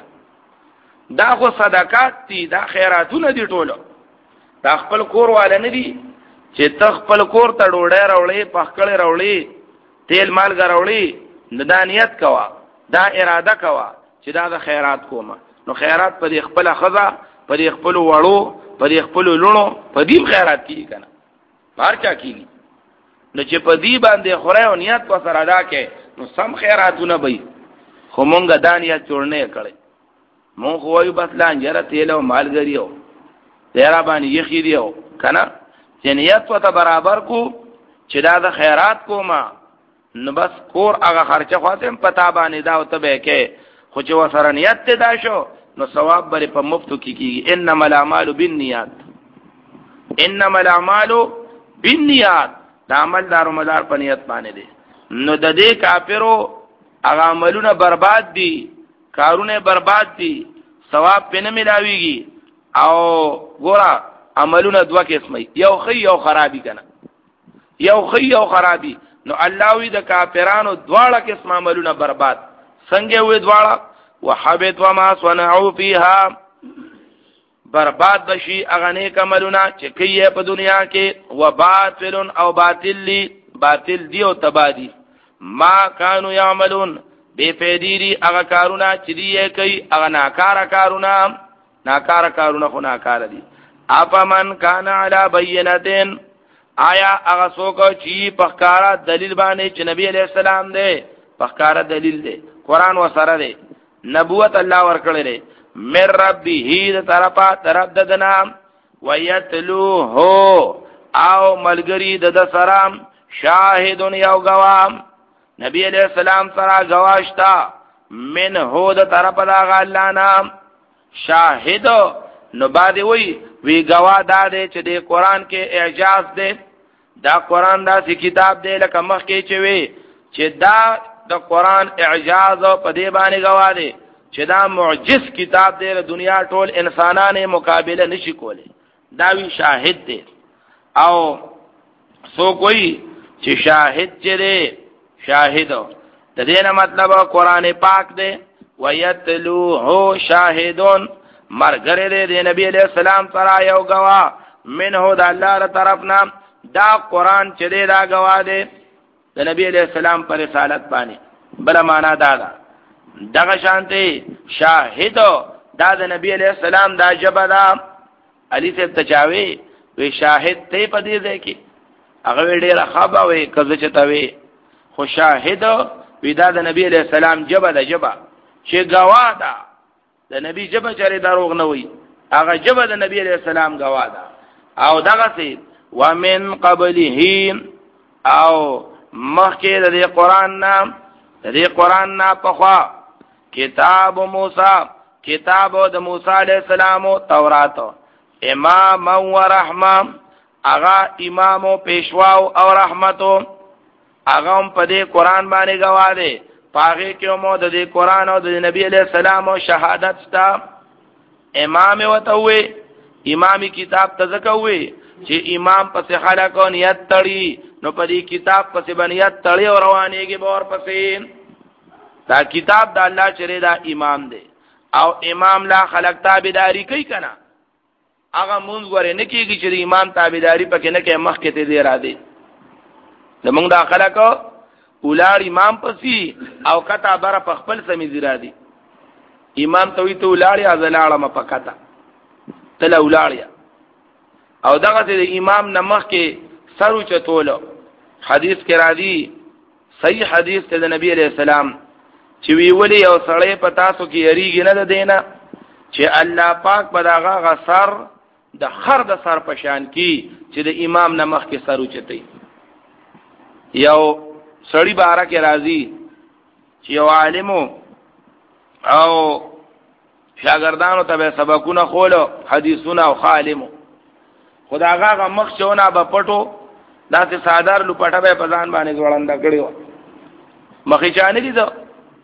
دا خو صدقات دي دا خیراتونه دي ټولو دا خپل کور والا نه دي چې تخپل کور ته ډوړې راولې پخکړې راولې تیل مال غراولې ندانیت کوا دا اراده کوا چې دا د خیرات کومه نو خیرات په خپل خزا په خپل وړو په خپل لونو په دې خیرات کیږي کنه بار چا کیږي نو چې په دې باندې خورای او نیت په سره ادا کې نو سم خیراتونه به خو مونږه دانیت جوړنه کړي مونږ خو یو بس لانجره تیل او مالګریو تیرا باندې یخی دیو کنه چې نیت په برابر کو چې دا د خیرات کوما نو بس کور هغه خرچه خاطر پتا باندې دا او ته کې خو چې وسره نیت ته دا شو نو ثواب بری په مفتو کې کیږي انما الاعمال بالنیات انما الاعمال بالنیات دا عمل دارو مدار په نیت باندې دي نو د دې کافرو هغه عملونه برباد دي کارونه برباد دي ثواب پنه ملاویږي او ګورا عملونه دوه قسمه یو خی یو خرابي کنه یو خی یو خرابي نو الله وی د کافرانو دواړه قسم عملونه برباد څنګه وي دواړه وحبط وما صنعوا فيها برباد بشي اغنه عملونه چې کوي په دنیا کې وباطل او باطل لی باطل دی او تبادی ما كانوا يعملون بے فیدیری اغا کارونا چی دیئے کئی اغا ناکارا کارونا ناکارا کارونا خو ناکارا دی اپا من کانا علا بینتین آیا اغا سوکو چی پخکارا دلیل بانے چی نبی علیہ السلام دے پخکارا دلیل دے قرآن و سر دے نبوت اللہ ورکڑ دے من ربی ہید طرفا طرف ددنا ویتلو ہو آو ملگری دد سرام شاہدون یو گوام نبی علیہ السلام سرا گواشتا من هو د طرف دا الله نام شاهد نو بعد وی وی گوا دا دے چې د قران کې اعجاز دے دا قران دا سی کتاب دے لکه مخ کې چې وی چې دا د قران اعجاز په دې باندې گوا دے چې دا معجز کتاب دے دنیا ټول انسانانه مقابله نشي کوله دا وی شاهد دے او سو کوئی چې شاهد چې دے شاهد د دې نه مطلب قران پاک دی ويتلوه شاهدون مرګره دې د نبی علیہ السلام سره یو گوا منه د الله تر طرفنا دا قران چې دی دا گوا دی د نبی علیہ السلام پر رسالت باندې بل معنا دا ده دغه شانته شاهد دا د نبی علیہ السلام دا جبه دا علی سے تچاوي وی شاهد ته پدې ده کې هغه ډېر خبا وي کزه چتاوي خو شاهد ودا د نبی علیہ السلام جبه د جبه چې گواه ده د نبی جبه چره دروغ نه وي هغه جبه د نبی علیہ السلام گواه ده او دغه سي ومن قبله او مخکې د قرآن نام د قرآن نا پخوا کتاب موسی کتاب د موسی علیہ السلام او تورات امام و رحمه اغا امام او پیشوا او رحمتو اغم په دې قران باندې گواهه پاغه کې مو د دې قران او د نبی علیہ السلام او شهادت ستا امام وتوي امامي کتاب تزکوي چې امام پس خلق او نیت تړي نو په دې کتاب پس باندې تړي او روانيږي بور پسې دا کتاب د الله چره دا امام دی او امام لا خلق تابعداري کوي کنه هغه مونږ غره نه کیږي چې امام تابعداري پکې نه کوي مخ کې ته دی را دي زمونږ دا خلک اولاد امام پسی او کتا بر په خپل سمې زیرا دي امام ته وی ته اولاد ازلاړه م پکتا تل اولاد او دغه د امام نمخ کې سرو چتولو حدیث کې را دي صحیح حدیث ته د نبی علیہ السلام چې وی ولی او سړی په تاسو کې یریږي نه دینا چې الله پاک په دغه غسر د خر د سر پشان کی چې د امام نمخ کې سرو چتای یو سړی بارا کې راضی چې یو عالم او شاګردانو ته سبقونه خولو حدیثونه او عالم خداغه مخ چونه په پټو داسې سادار لپټه به پزان باندې ځوړنده کړیو مخې چانه دي ځو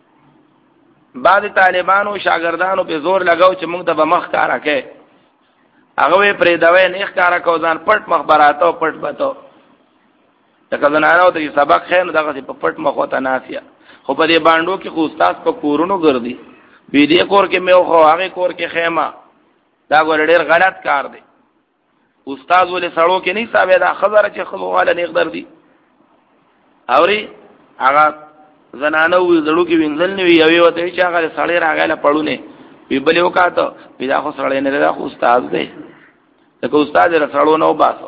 بعد طالبانو شاګردانو په زور لگاو چې موږ ته به مخ کارا کې هغه پرې دوی نه ښکارا کو ځان پټ مخبراتو پټ بتو دغه زنانو ته سبق خیر دغه په پټ مخه ته نافیا خو په دې باندې کې خو استاد په کورونو ګرځي وی دې کور کې مې خو هغه کور کې خیمه دا ګور ډېر غلط کار دی استاد ولې سړو کې نه حساب دا خبره چې خو والا نه قدر دی اوري هغه زنانو زړو کې وینځل نه وی یوې وته چې هغه سړی راغله پړونه وی بلې وکاته وی دا خو سړی نه دا خو استاد دی دا استاد رسړو نه وباسو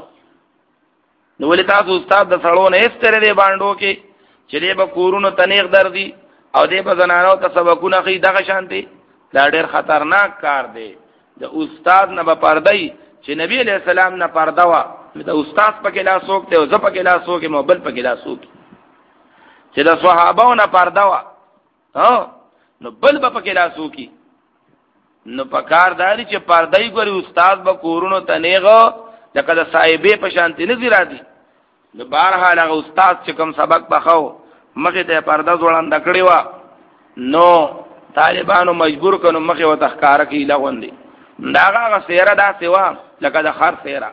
نو ولې تاسو استاد د سړو نه استره دی باندې کې چې دې به کورونو تنیغ دردي او دې په زنانو ته سبقونه خي دغه شانتي دا ډېر خطرناک کار دی د استاد نه به پردای چې نبی علیہ السلام نه پردا وا د استاد په کې لا سوکته او ز په کې لا سوکه موبل په کې لا سوکه چې د صحابهو نه پردا وا ها نو بل په کې لا سوکي نو پکار داري چې پردای ګوري استاد به کورونو تنیغ لکه د صاحبې په شانتي نه زیرادي نو بهرحال هغه استاد چې کوم سبق بخاو مخه ته پرده ځوړند کړی و نو طالبانو مجبور کونو مخه و تخکار کی لغوندي داغه سیره دا سیوا لکه د خر سیره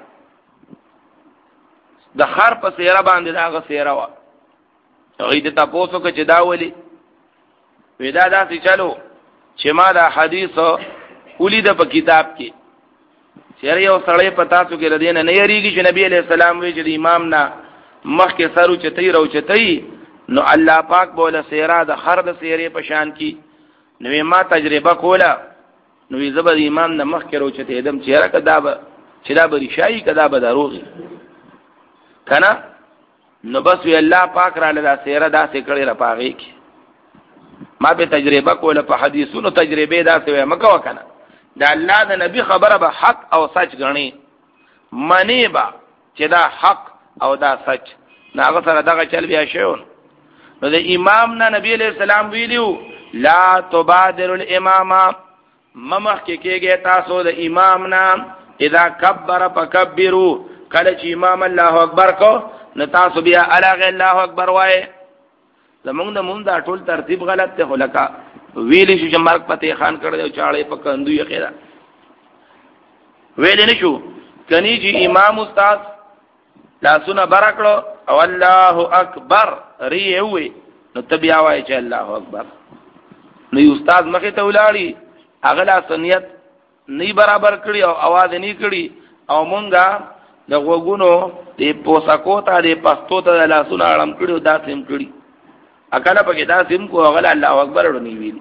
د خر په سیره باندې داغه سیره وا غید تاسو کې چې دا ولي ودا دا چې چلو چې ما دا حدیث ولید په کتاب کې سیره یو سړی پتا څو کې ردین نه یریږي چې نبی علیہ السلام وی چې امام نه مخ کې سرو چتای رو چتای نو الله پاک بوله سیره د خر د سیره په شان کې نو ما تجربه کوله نو زبر امام نه مخ کې رو چتای دم چیرې کدا به چې دا بری شای کدا به دروغي کنه نو بس وی الله پاک را لدا سیره داسې کړي را پاږي کې ما به تجربه کوله په حدیثونو تجربه داسې وای مکه وکنه دا الله د نبی خبره به حق او سچ غني منی با چې دا حق او دا سچ ناغه سره دغه چل بیا شون نو د امام نه نبی علیہ السلام ویلو لا تبادر الامام ممخ کې کېږي تاسو د امام نه اذا كبر فكبروا کله چې امام الله اکبر کو نو تاسو بیا الغ الله اکبر وای زمونږ د مونږ دا ټول ترتیب غلط ته هلکا ویلی شو چې مرګ پته خان کړ دی چاړې پکندو یې خیره ویل نه شو کني چې امام استاد لاسونه برکړو او الله اکبر ری وي نو تبیا وای چې الله اکبر نو استاد مخه ته ولاړی اغلا سنیت نه برابر کړی او आवाज نه کړی او مونږه د غوګونو د پوساکو ته د پښتو ته لاسونه اړم کړی او دا سیم کړی اکاله پکې دا سیم کو اغلا الله اکبر ورنی ویل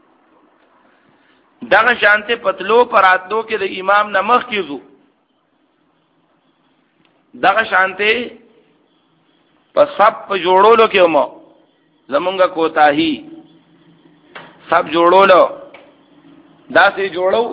دغه شانته پتلو پراتلو کې د امام نمخ کیزو دغه شانته په سب په جوړولو کې مو زمونږه کوتاهی سب جوړولو داسې جوړو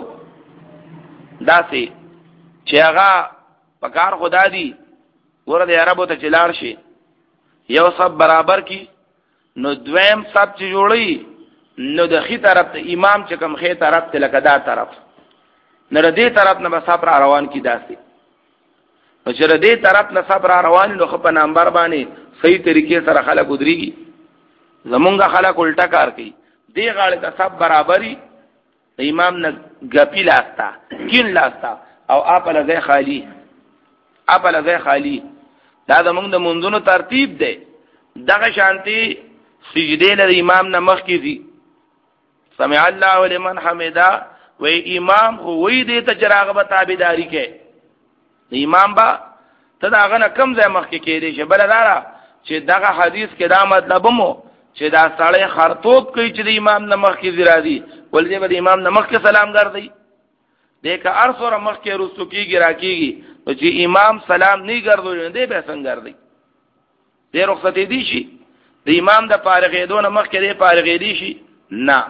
داسې چې هغه پکار خدا دی ورته عربو ته چلار شي یو سب برابر کی نو دویم سب چې جوړي نو د خي طرف ته امام چې کوم خي طرف ته لکه دا طرف نه ردی طرف نه به صبر روان کی داسي نو چې ردی طرف نه صبر روان نو خپ نمبر باندې صحیح طریقې سره خلک ودرېږي زمونږه خلک الټا کار کوي دی غاړه ته سب برابرۍ امام نه غپی لاستا کین لاستا او اپل ځای خالی اپل ځای خالی دا زمونږ د منځونو ترتیب دی دغه شانتي سجده له امام نه مخ کیږي سمع الله لمن حمدا و امام وې دې ته چراغ به تابعداري کوي امام با ته داغه نه کم ځای مخ کې کېږي چې بل دارا چې دغه حدیث کې دا مطلب مو چې دا سړی خرطوب کوي چې د امام نه مخ کې زیرادي ولې به د امام نه مخ کې سلام ګرځي دغه ارسوره مخ کې رسو کېږي راکېږي نو چې امام سلام نه ګرځوي دې به څنګه ګرځي دې رخصت دي شي د امام د فارغې دون مخ کې دې فارغې دي شي نه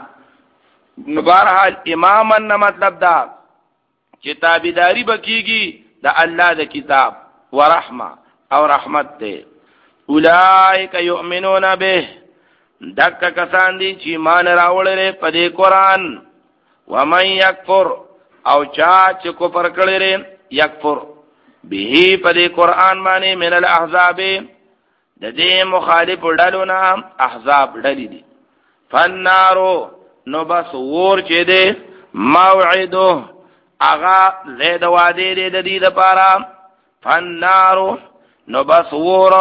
بهرحال امامن نه مطلب دا چې تابعداري بکیږي د الله د کتاب ورحمه او رحمت ته اولائک یؤمنون به دک کسان دي چې مان راوړل په دې قران ومن یکفر او چا چې کفر کړي یکفر به په دې قران باندې من الاحزاب د دې مخالف ډلو نه احزاب ډلې دي فنارو نو بس ور چې دې موعده اغا زید وادي دې د دې لپاره فنارو نو بس ور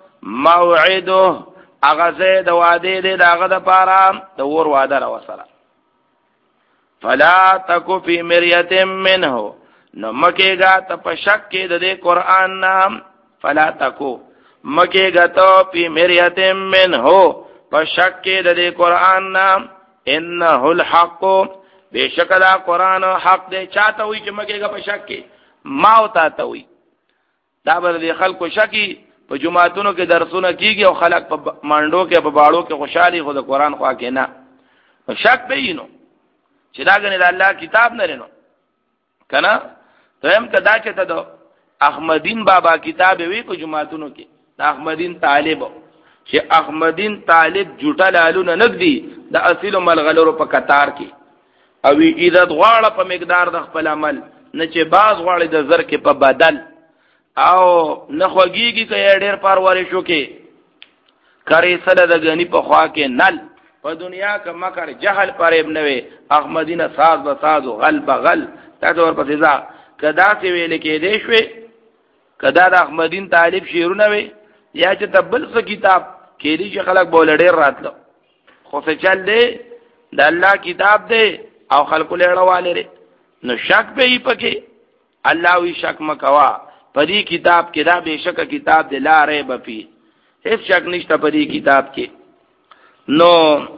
موعده اغا زید وادي دې داغه لپاره د ور وعده را وسره فلا تکو فی مریه منه نو مکیگا تا پشک کې د دې قران نام فلا تکو مکیگا تا فی مریه منه پشک کې د دې قران نام انه الحق بشکل قران حق دې چاته وي چې مکیگا پشک کې ما او تا ته وي دا بر خلکو شکی په جمعاتونو کې درسونه کیږي او خلک په مانډو کې په باړو کې خوشحالي خو د قران خوا کې نه شک به یینو چې دا غني د الله کتاب نه رینو کنه تم کدا چې ته د احمدین بابا کتاب وی په جمعاتونو کې د احمدین طالب چې احمدین طالب جوټه لالونه نګدي د اصل ملغلرو په قطار کې او عزت غواړه په مقدار د خپل عمل نه چې باز غواړي د زر کې په بدل او نخوږیږي چې ډېر پرورې شو کې کری سره د غنی په خوا کې نل په دنیا کې مکر جهل پرېب نه وي احمدینه ساز به ساز او غل به غل تاسو ورپسې ځه کدا سی ویل کې دې شوي کدا د احمدین طالب شیرونه وي یا چې تبل څه کتاب کې دي چې خلک بول ډېر راتلو خو څه چل دی د الله کتاب دی او خلکو له اړواله نو شک به یې پکې الله وی شک مکوا پدې کتاب کې دا بهشکه کتاب دی لا ریب فی هیڅ شک نشته پدې کتاب کې نو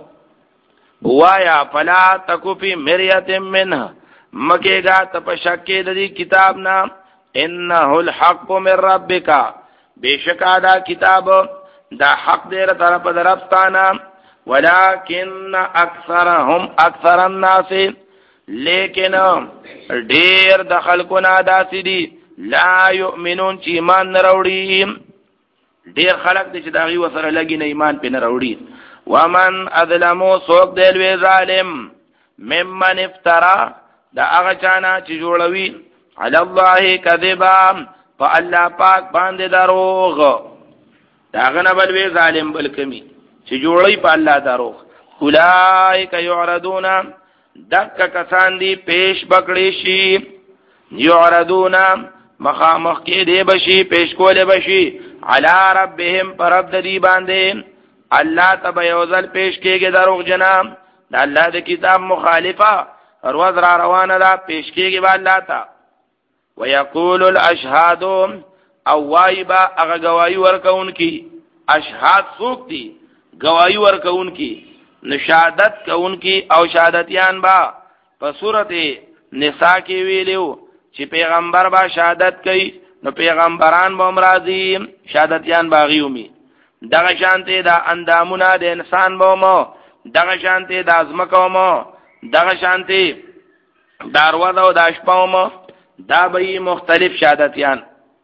وایا فلا تکو فی مریت منه مکیگا تپشکی دی کتاب نا انه الحق من ربک بهشکه دا کتاب دا حق دیر طرف درفتانا ولكن اکثرهم اکثر الناس لیکن ډیر د خلکو نه داسې دي لا یؤمنون چې ایمان نه راوړي ډیر خلک دي چې داغي وسره لګي نه ایمان په نه راوړي ومن اظلمو سوق دی لوی ظالم ممن افترا دا هغه چانا چې جوړوي علی الله کذبا فالله پاک باندې دروغ دا غنه بل وی ظالم بل کمی چې جوړي په الله دروغ اولائک یعرضون دک کسان دی پیش بکړی شي یعرضون مخامخ کې دی بشي پیش کول بشي علی ربهم پرب دی باندې الله تبا یوزل پیش کېږي دروغ جناب د الله د کتاب مخالفه روز را روانه ده پیش کېږي با الله تا ويقول الاشهاد او وایبا هغه گواہی ورکون کی اشهاد څوک دي گواہی ورکون کی نشادت کون کی او شهادتیان با په سورته نساء کې ویلو چې پیغمبر با شهادت کوي نو پیغمبران به مرادي شهادتیان باغیومي دغه شانته دا اندامونه د انسان به مو دغه شانته د ازمکو مو دغه شانته داروازه او داشپاو مو دا به مختلف شهادتیان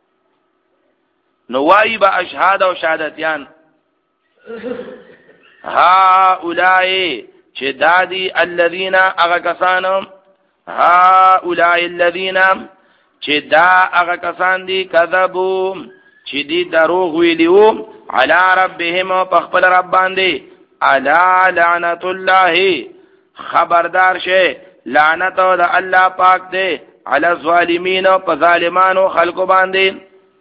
نو وای با اشهاد او شهادتیان ها اولای چې دادی الذین اغه کسانو ها اولای الذین چې دا اغه کسان دي کذبوا چې دی دروغ ویلیو علی ربهم په خپل رب باندې الا لعنت الله خبردار شه لعنت د الله پاک دی علی الظالمین په ظالمانو خلکو باندې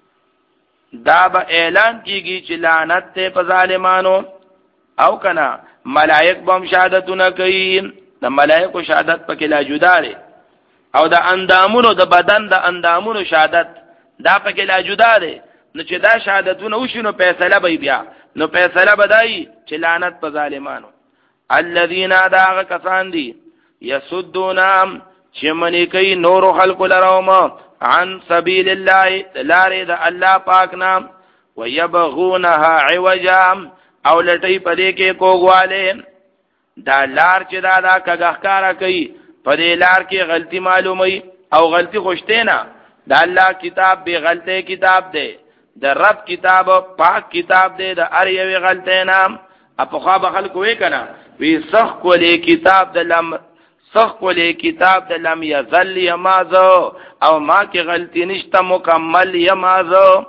دا به اعلان کیږي چې لعنت ته په ظالمانو او کنا ملائک بم شهادتونه کوي د ملائکو شهادت پکې لا جدا لري او د اندامونو د بدن د اندامونو شهادت دا پکې لا جدا لري نو چې دا شهادتونه وشینو فیصله به بیا نو فیصله بدای چې لعنت په ظالمانو الذين دا کسان دي يسدون چې منی کوي نور خلق لروم عن سبيل الله لاره د الله پاک نام ويبغونها عوجا او لټي پدې کې کوغواله دا لار چې دا دا کګهکارا کوي پدې لار کې غلطي معلومي او غلطي خوشته نه دا الله کتاب به غلطه کتاب دی د رب کتاب پاک کتاب دی د ار یو غلطه نام اپو خو خلق وې کنه وی صح کولې کتاب د لم صح کولې کتاب د لم یذل یمازو او ما کې غلطی نشته مکمل یمازو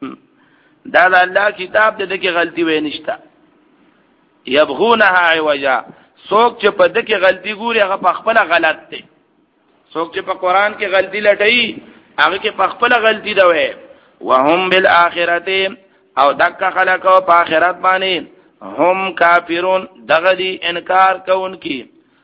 دا د الله کتاب د کې غلطی وې نشته یبغونها عوجا څوک چې په دې کې غلطی ګوري هغه په خپل غلط دی څوک چې په قران کې غلطی لټي هغه کې په خپل غلطی دا وې وهم بالآخرته او دک خلقو په آخرت باندې هم کافرون دغه دی انکار کوونکی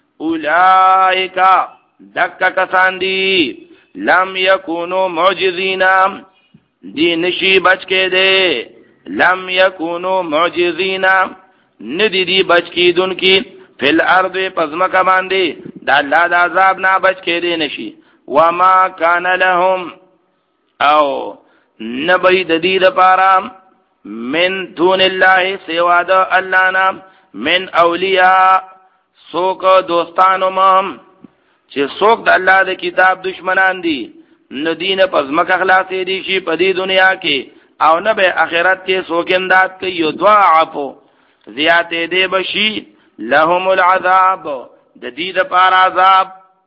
اولائک دک کسان دی لم یکونو معجزین دی نشی بچ کې دے لم یکونو معجزین ندی دی بچ کې دن کی فی الارض پزمک باندې دا اللہ دا عذاب نا بچ کې دے نشی وما کان لهم او نبی ددید پارام من دون الله سوا د الله نام من اولیاء سوک دوستانو مام چې سوک د الله د کتاب دشمنان دي نو دین پزمک اخلاصې دي شي په دې دنیا کې او نه به آخرت کې سوک امداد کوي یو ضعفو زیاتې دې بشي لهم العذاب د دې د پار عذاب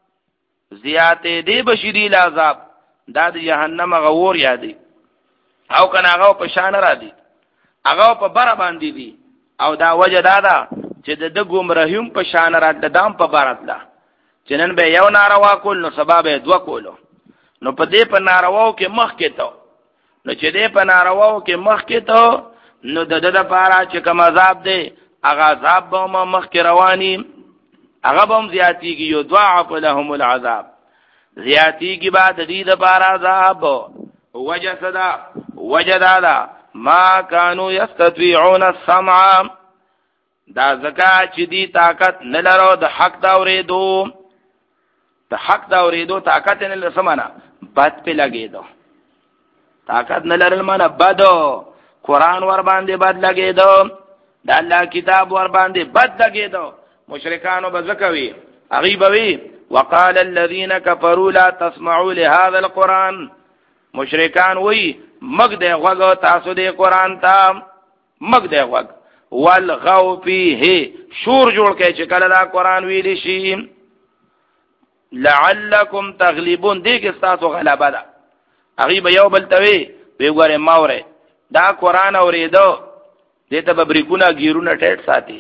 زیاتې دې بشي دی العذاب دا د جهنم غور یادي او کنه هغه په شان را دي هغه په بر باندې دي او دا وجه دا ده چې د ګمراهیم په شان راتله دام په باراتله چې نن به یو ناروا کول نو سبب یې دوه کولو نو په دې په نارواو کې مخ کې ته نو چې دې په نارواو کې مخ کې ته نو د د لپاره چې کوم عذاب دی هغه عذاب به ما مخ کې رواني هغه به هم زیاتېږي یو ضاعف لهم العذاب زیاتېږي بعد دې لپاره عذاب وجه صدا وجه دادا ما كانوا يستطيعون السمع دا زکا چې دی طاقت نه لرو د حق دا اورېدو د حق دا اورېدو طاقت نه لسمانه بد په لګېدو طاقت نه لرل مانه بد قرآن ور باندې بد لګېدو د الله کتاب ور باندې بد لګېدو مشرکانو بزکوي غیبوي وقال الذين كفروا لا تسمعوا لهذا القرآن مشرکان وی مګ دې غوږ تاسو دې قرآن ته مګ دې غوږ والغو فيه شور جوړ کې چې کله دا قرآن ویل شي لعلكم تغلبون دې کې تاسو غلبه ده غیب یو بل توي به ګوره ماوره دا قرآن اورېدو دې ته ببریکونه ګیرونه ټیټ ساتي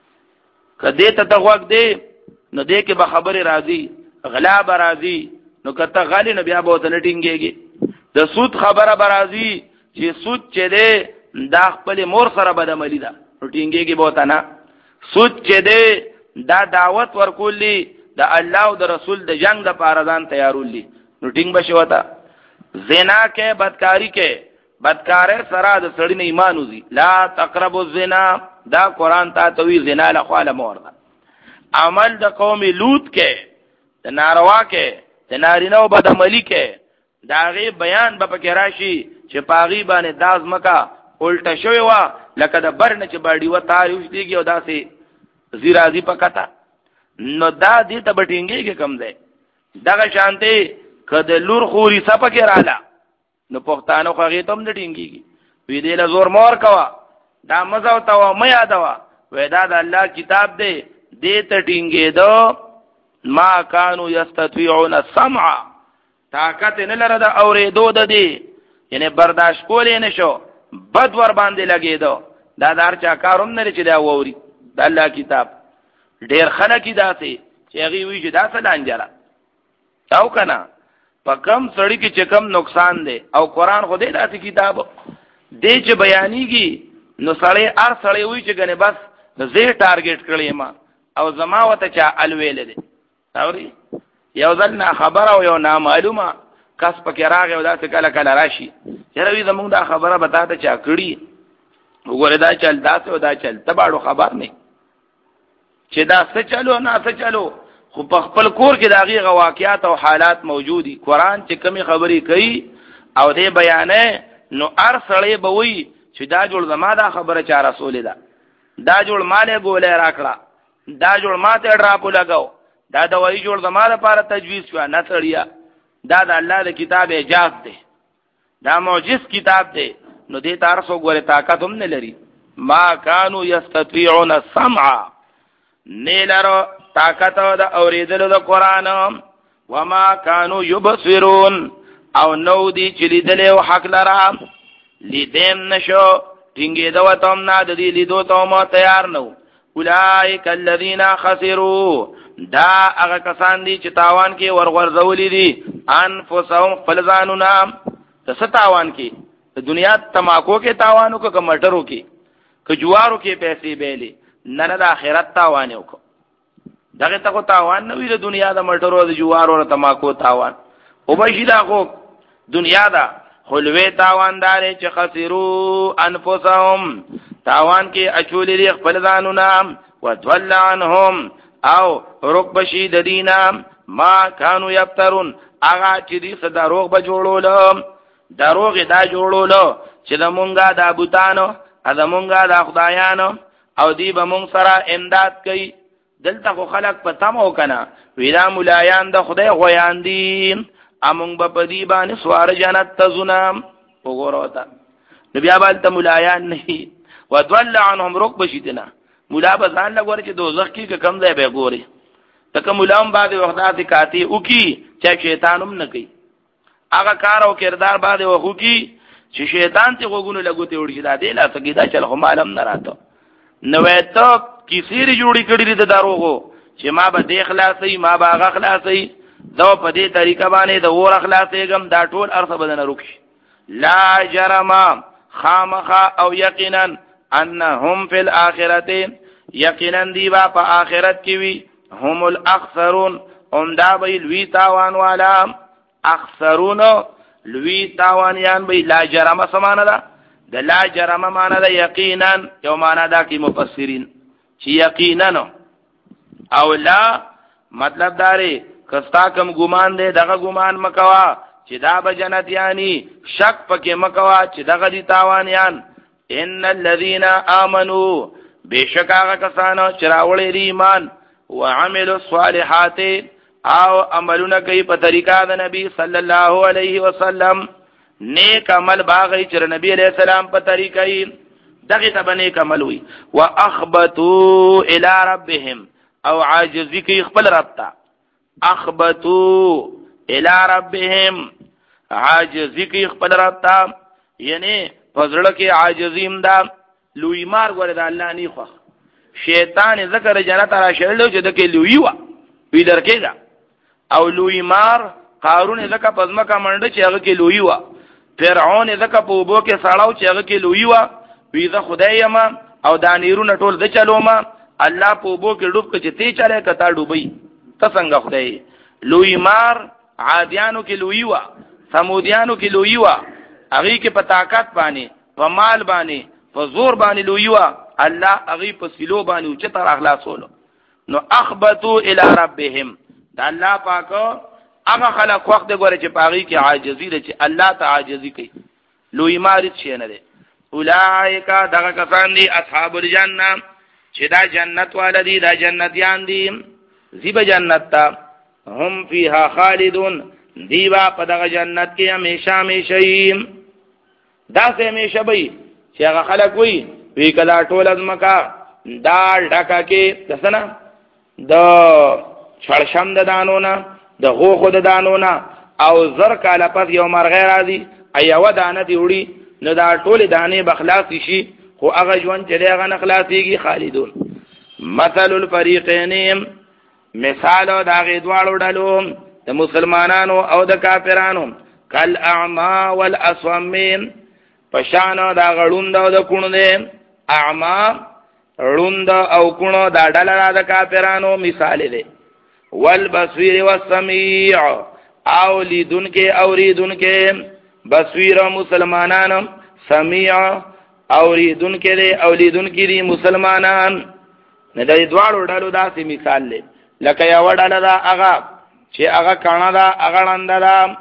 کدی ته تغوک دی نو دې کې به خبره راځي غلاب راځي نو کته غالي نو بیا به وته ټینګيږي د سود خبره برازي چې سود چې دی دا خپل مور سره بدعملی ده نو ټینګيږي به وته نه سود چې دی دا دعوت ورکولي د الله او د رسول د جنگ د پاردان تیارولي نو ټینګ بشي وته زنا کې بدکاری کې بدکارې سره د سړی نه ایمان وزي لا تقربوا الزنا دا قران ته توي زنا له خاله مور ده عمل د قوم لوط کې د ناروا کې د نارینه او بدعملی کې دا غي بیان به پکې راشي چې پاغي باندې داز مکا الټه شوی وا لکه د برنه چې باډي و تاریخ دیږي او داسې زیرازي پکتا نو دا دې ته بټینګي کې کم ده دغه شانته کده لور خوري سپکه رااله نو پښتانه خو هغه تم نه ټینګيږي وی دې له زور مور کوا دا مزه او توا مې یادوا وې دا د الله کتاب دی دې ته ټینګې دو ما كانوا يستطيعون السمع طاقت نه لره د اورېدو د دې یعنی برداشت کولې نشو بد ور باندې لګېدو دا دار چا کاروم نه چې دا ووري د الله کتاب ډېر خلک داسې چې هغه وی چې دا څه دانجره او کنه په کم سړی کې چې کم نقصان دی او قران خو دې داسې کتاب دې چې بیانېږي نو سړی ار سړی وی چې غنه بس زه ټارګټ کړی ما او زما وته چا الویل دي اوري یو ځل نه خبر او یو نامعلومه کس پکې راغی او داسې کله کله راشي چیرې وی زمونږ دا خبره بتا ته چا کړی وګوره دا چل داسې او دا چل تباړو خبر نه چې دا څه چلو نه څه چلو خو په خپل کور کې داغي واقعیات او حالات موجودي قران چې کمی خبري کوي او دې بیانې نو ار سړی به وي چې دا جوړ زما دا خبره چا رسول ده دا جوړ مالې ګولې راکړه دا جوړ ماته ډراپو لګاو دا دوايي جوړ زما لپاره تجویز شو نه تړیا دا د الله د کتاب اجازه ده دا معجز کتاب ده نو دې تار سو ګوره طاقت هم نه لري ما كانوا يستطيعون السمع نیلرو طاقت د اوریدلو د قران وما كانوا يبصرون او نو دي چې لیدل او حق لرا لیدم نشو ټینګې دا وتم نه د دې لیدو ته ما تیار نو اولئک الذين خسروا دا هغه کسان دي چې تاوان کې ورغورځولې دي انفسهم فلزاننا څه تاوان کې د دنیا تماکو کې تاوانو کو کمټرو کې کجوارو کې پیسې بیلې نه نه د آخرت تاوان یو کو دغه ته تاوان نه وی د دنیا د مټرو د جوارو او تماکو تاوان او بشي دا خو دنیا دا خلوه تاواندار چې خسرو انفسهم تاوان کې اچولې دي خپل ځانونه وتول عنهم او رکبشي د دینه ما كانوا يفترون هغه چې دې صدروغ به جوړول دروغ دا جوړول چې د مونږه د بوتانو د مونږه د خدایانو او دی به مونږ سره امداد کوي دلته خو خلق پته مو کنه ویلا مولایان د خدای غویان دي امون په پدی باندې سوار جنت تزنام وګورو تا نو بیا بالته مولایان نه ودول عنهم ركب شیدنا مولا بزان لګور چې دوزخ کې کم ځای به ګوري تکه مولام بعد وختات کاتی او کی چې شیطانم نه کوي هغه کار او کردار بعد وخو کی چې شیطان ته وګونو لګوته وړي دا دی لا څنګه دا چل خو معلوم نه راته نو ته کیسې جوړې کړې د دروغو چې ما به دې خلاصي ما به هغه خلاصي دا په دې طریقه باندې د اور اخلاصېږم دا ټول ارث بدن رکشي لا جرم خامخا او یقینا انهم فی الاخرته یقینا دی با په آخرت کې وی هم الاخسرون هم دا به لوی تاوان والا اخسرون لوی تاوانیان به لا جرم سمانه ده د لا جرم معنا ده یقینا یو معنا ده کې مفسرین چې یقینا او لا مطلب داري کستا کم ګمان دی دغه ګمان مکوا چې دا به جنت یانی شک پکې مکوا چې دغه دي تاوانیان ان الذين امنوا بشکا کسانو چې راوړي ایمان وعملوا الصالحات او عملونه کوي په طریقه د نبی صلی الله علیه وسلم نیک عمل باغی چې نبی علیہ السلام په طریقه یې دغه ته نیک عمل وي واخبتوا الى ربهم او عاجزی کوي خپل رب ته اخبتوا الى ربهم عاجزی کوي خپل رب ته یعنی فزړه کې عاجزیم دا لوی مار غره د الله نه خو شیطان ذکر جنت را شړلو چې دکې لوی وا وی درکېدا او لوی مار قارون زکه پزماکه منډه چې هغه کې لوی وا فرعون زکه په وبو کې ساړاو چې هغه کې لوی وا وی ذا خدای ما او دانیرونه ټول د چلو ما الله په وبو کې ډوب کې ته چاله کتا ډوبې ته څنګه خدای لوی مار عادیانو کې لوی وا سمودیانو کې لوی وا هغه کې په طاقت باندې په مال باندې په زور باندې لوی وا الله هغه په سلو باندې او چې تر اخلاصولو نو اخبتوا الى ربهم دا الله پاک هغه خلق وخت غره چې پاغي کې عاجزي ده چې الله ته عاجزي کوي لوی مارید شي نه ده اولائک دغه کسان دي اصحاب الجنه چې دا جنت والدي دا جنتیان دي زیب جنت تا هم فیها خالدون دیوا په دغه جنت کې همیشه همیشه دا سه همیشه وي چې هغه خلق وي وی کلا ټول ازمکا دا ډکا کې دسنه د چړشم د دانونه د غوخو د دانونه او زر کاله پس یو مرغه راځي ایو دانه دی وړي نو دا ټول دانه بخلاص شي خو هغه ژوند چې هغه نخلاصيږي خالدون مثل الفریقین مثال دا غي دواړو ډلو د مسلمانانو او د کافرانو کل اعما والاصم پشان دا غړوند او د کونو دي اعما غړوند او کونو دا ډله د کافرانو مثال دي والبصير والسميع او لیدونکو اوریدونکو بصیر مسلمانان سميع اوریدونکو دي او لیدونکو دي مسلمانان نه د دوړو ډلو داسې مثال دی لکه یو ډله دا هغه چې هغه کاڼه دا هغه لاند دا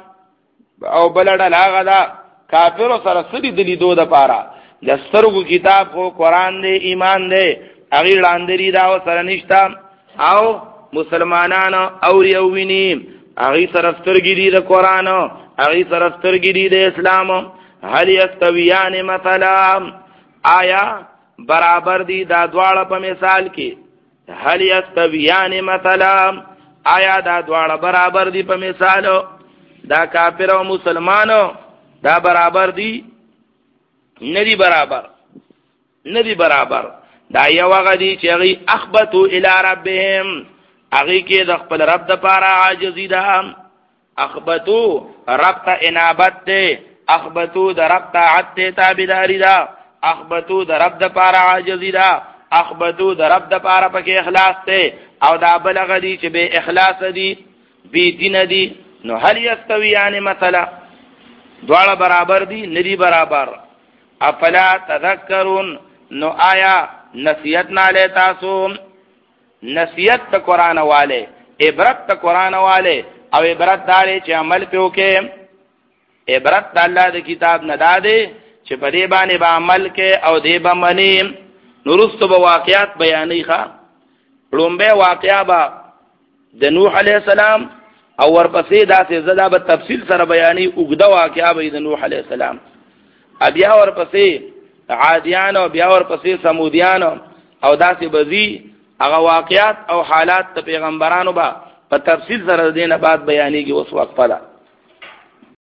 او بل ډله هغه دا کافر سره سړي د لیدو د پاره د سترګو کتاب خو قران دی ایمان دی هغه لاندې دا سره نشتا او مسلمانان او یویني هغه سره سترګې دي د قران هغه سره سترګې دي د اسلام هل یستویان مثلا آیا برابر دي دا دواړه په مثال کې هل یستویان مثلا آیا دا دواړه برابر دي په مثال دا کافر او مسلمانو دا برابر دي ندي برابر ندي برابر دا یو غدي چې هغه اخبتوا الى ربهم هغه کې د خپل رب د پاره عاجزي ده اخبتوا رب ته انابت ده اخبتوا د رب ته عت تابعداري ده اخبتوا د رب د پاره عاجزي ده اخبتوا د رب د پاره پکې اخلاص ده او دا بلغ دي چې به اخلاص دي بي دین دي نو هل یستویان مثلا دواړه برابر دي ندي برابر افلا تذکرون نو آیا نصیحت نه لې تاسو نصیحت ته قران والے عبرت ته قران والے او عبرت دالې چې عمل پیو کې عبرت الله د کتاب نه دادې چې په دې باندې به عمل کې او دې باندې نورستو به واقعات بیانې ښا لومبه واقعا با د نوح علی السلام او ورپسې داسې زدا به تفصیل سره بیانې وګدا واقعا به د نوح علی السلام بیا ورپسې عادیان او بیا ورپسې سمودیان او داسې بزی هغه واقعات او حالات د پیغمبرانو با په تفصیل سره دینه بعد بیانېږي اوس وقفه ده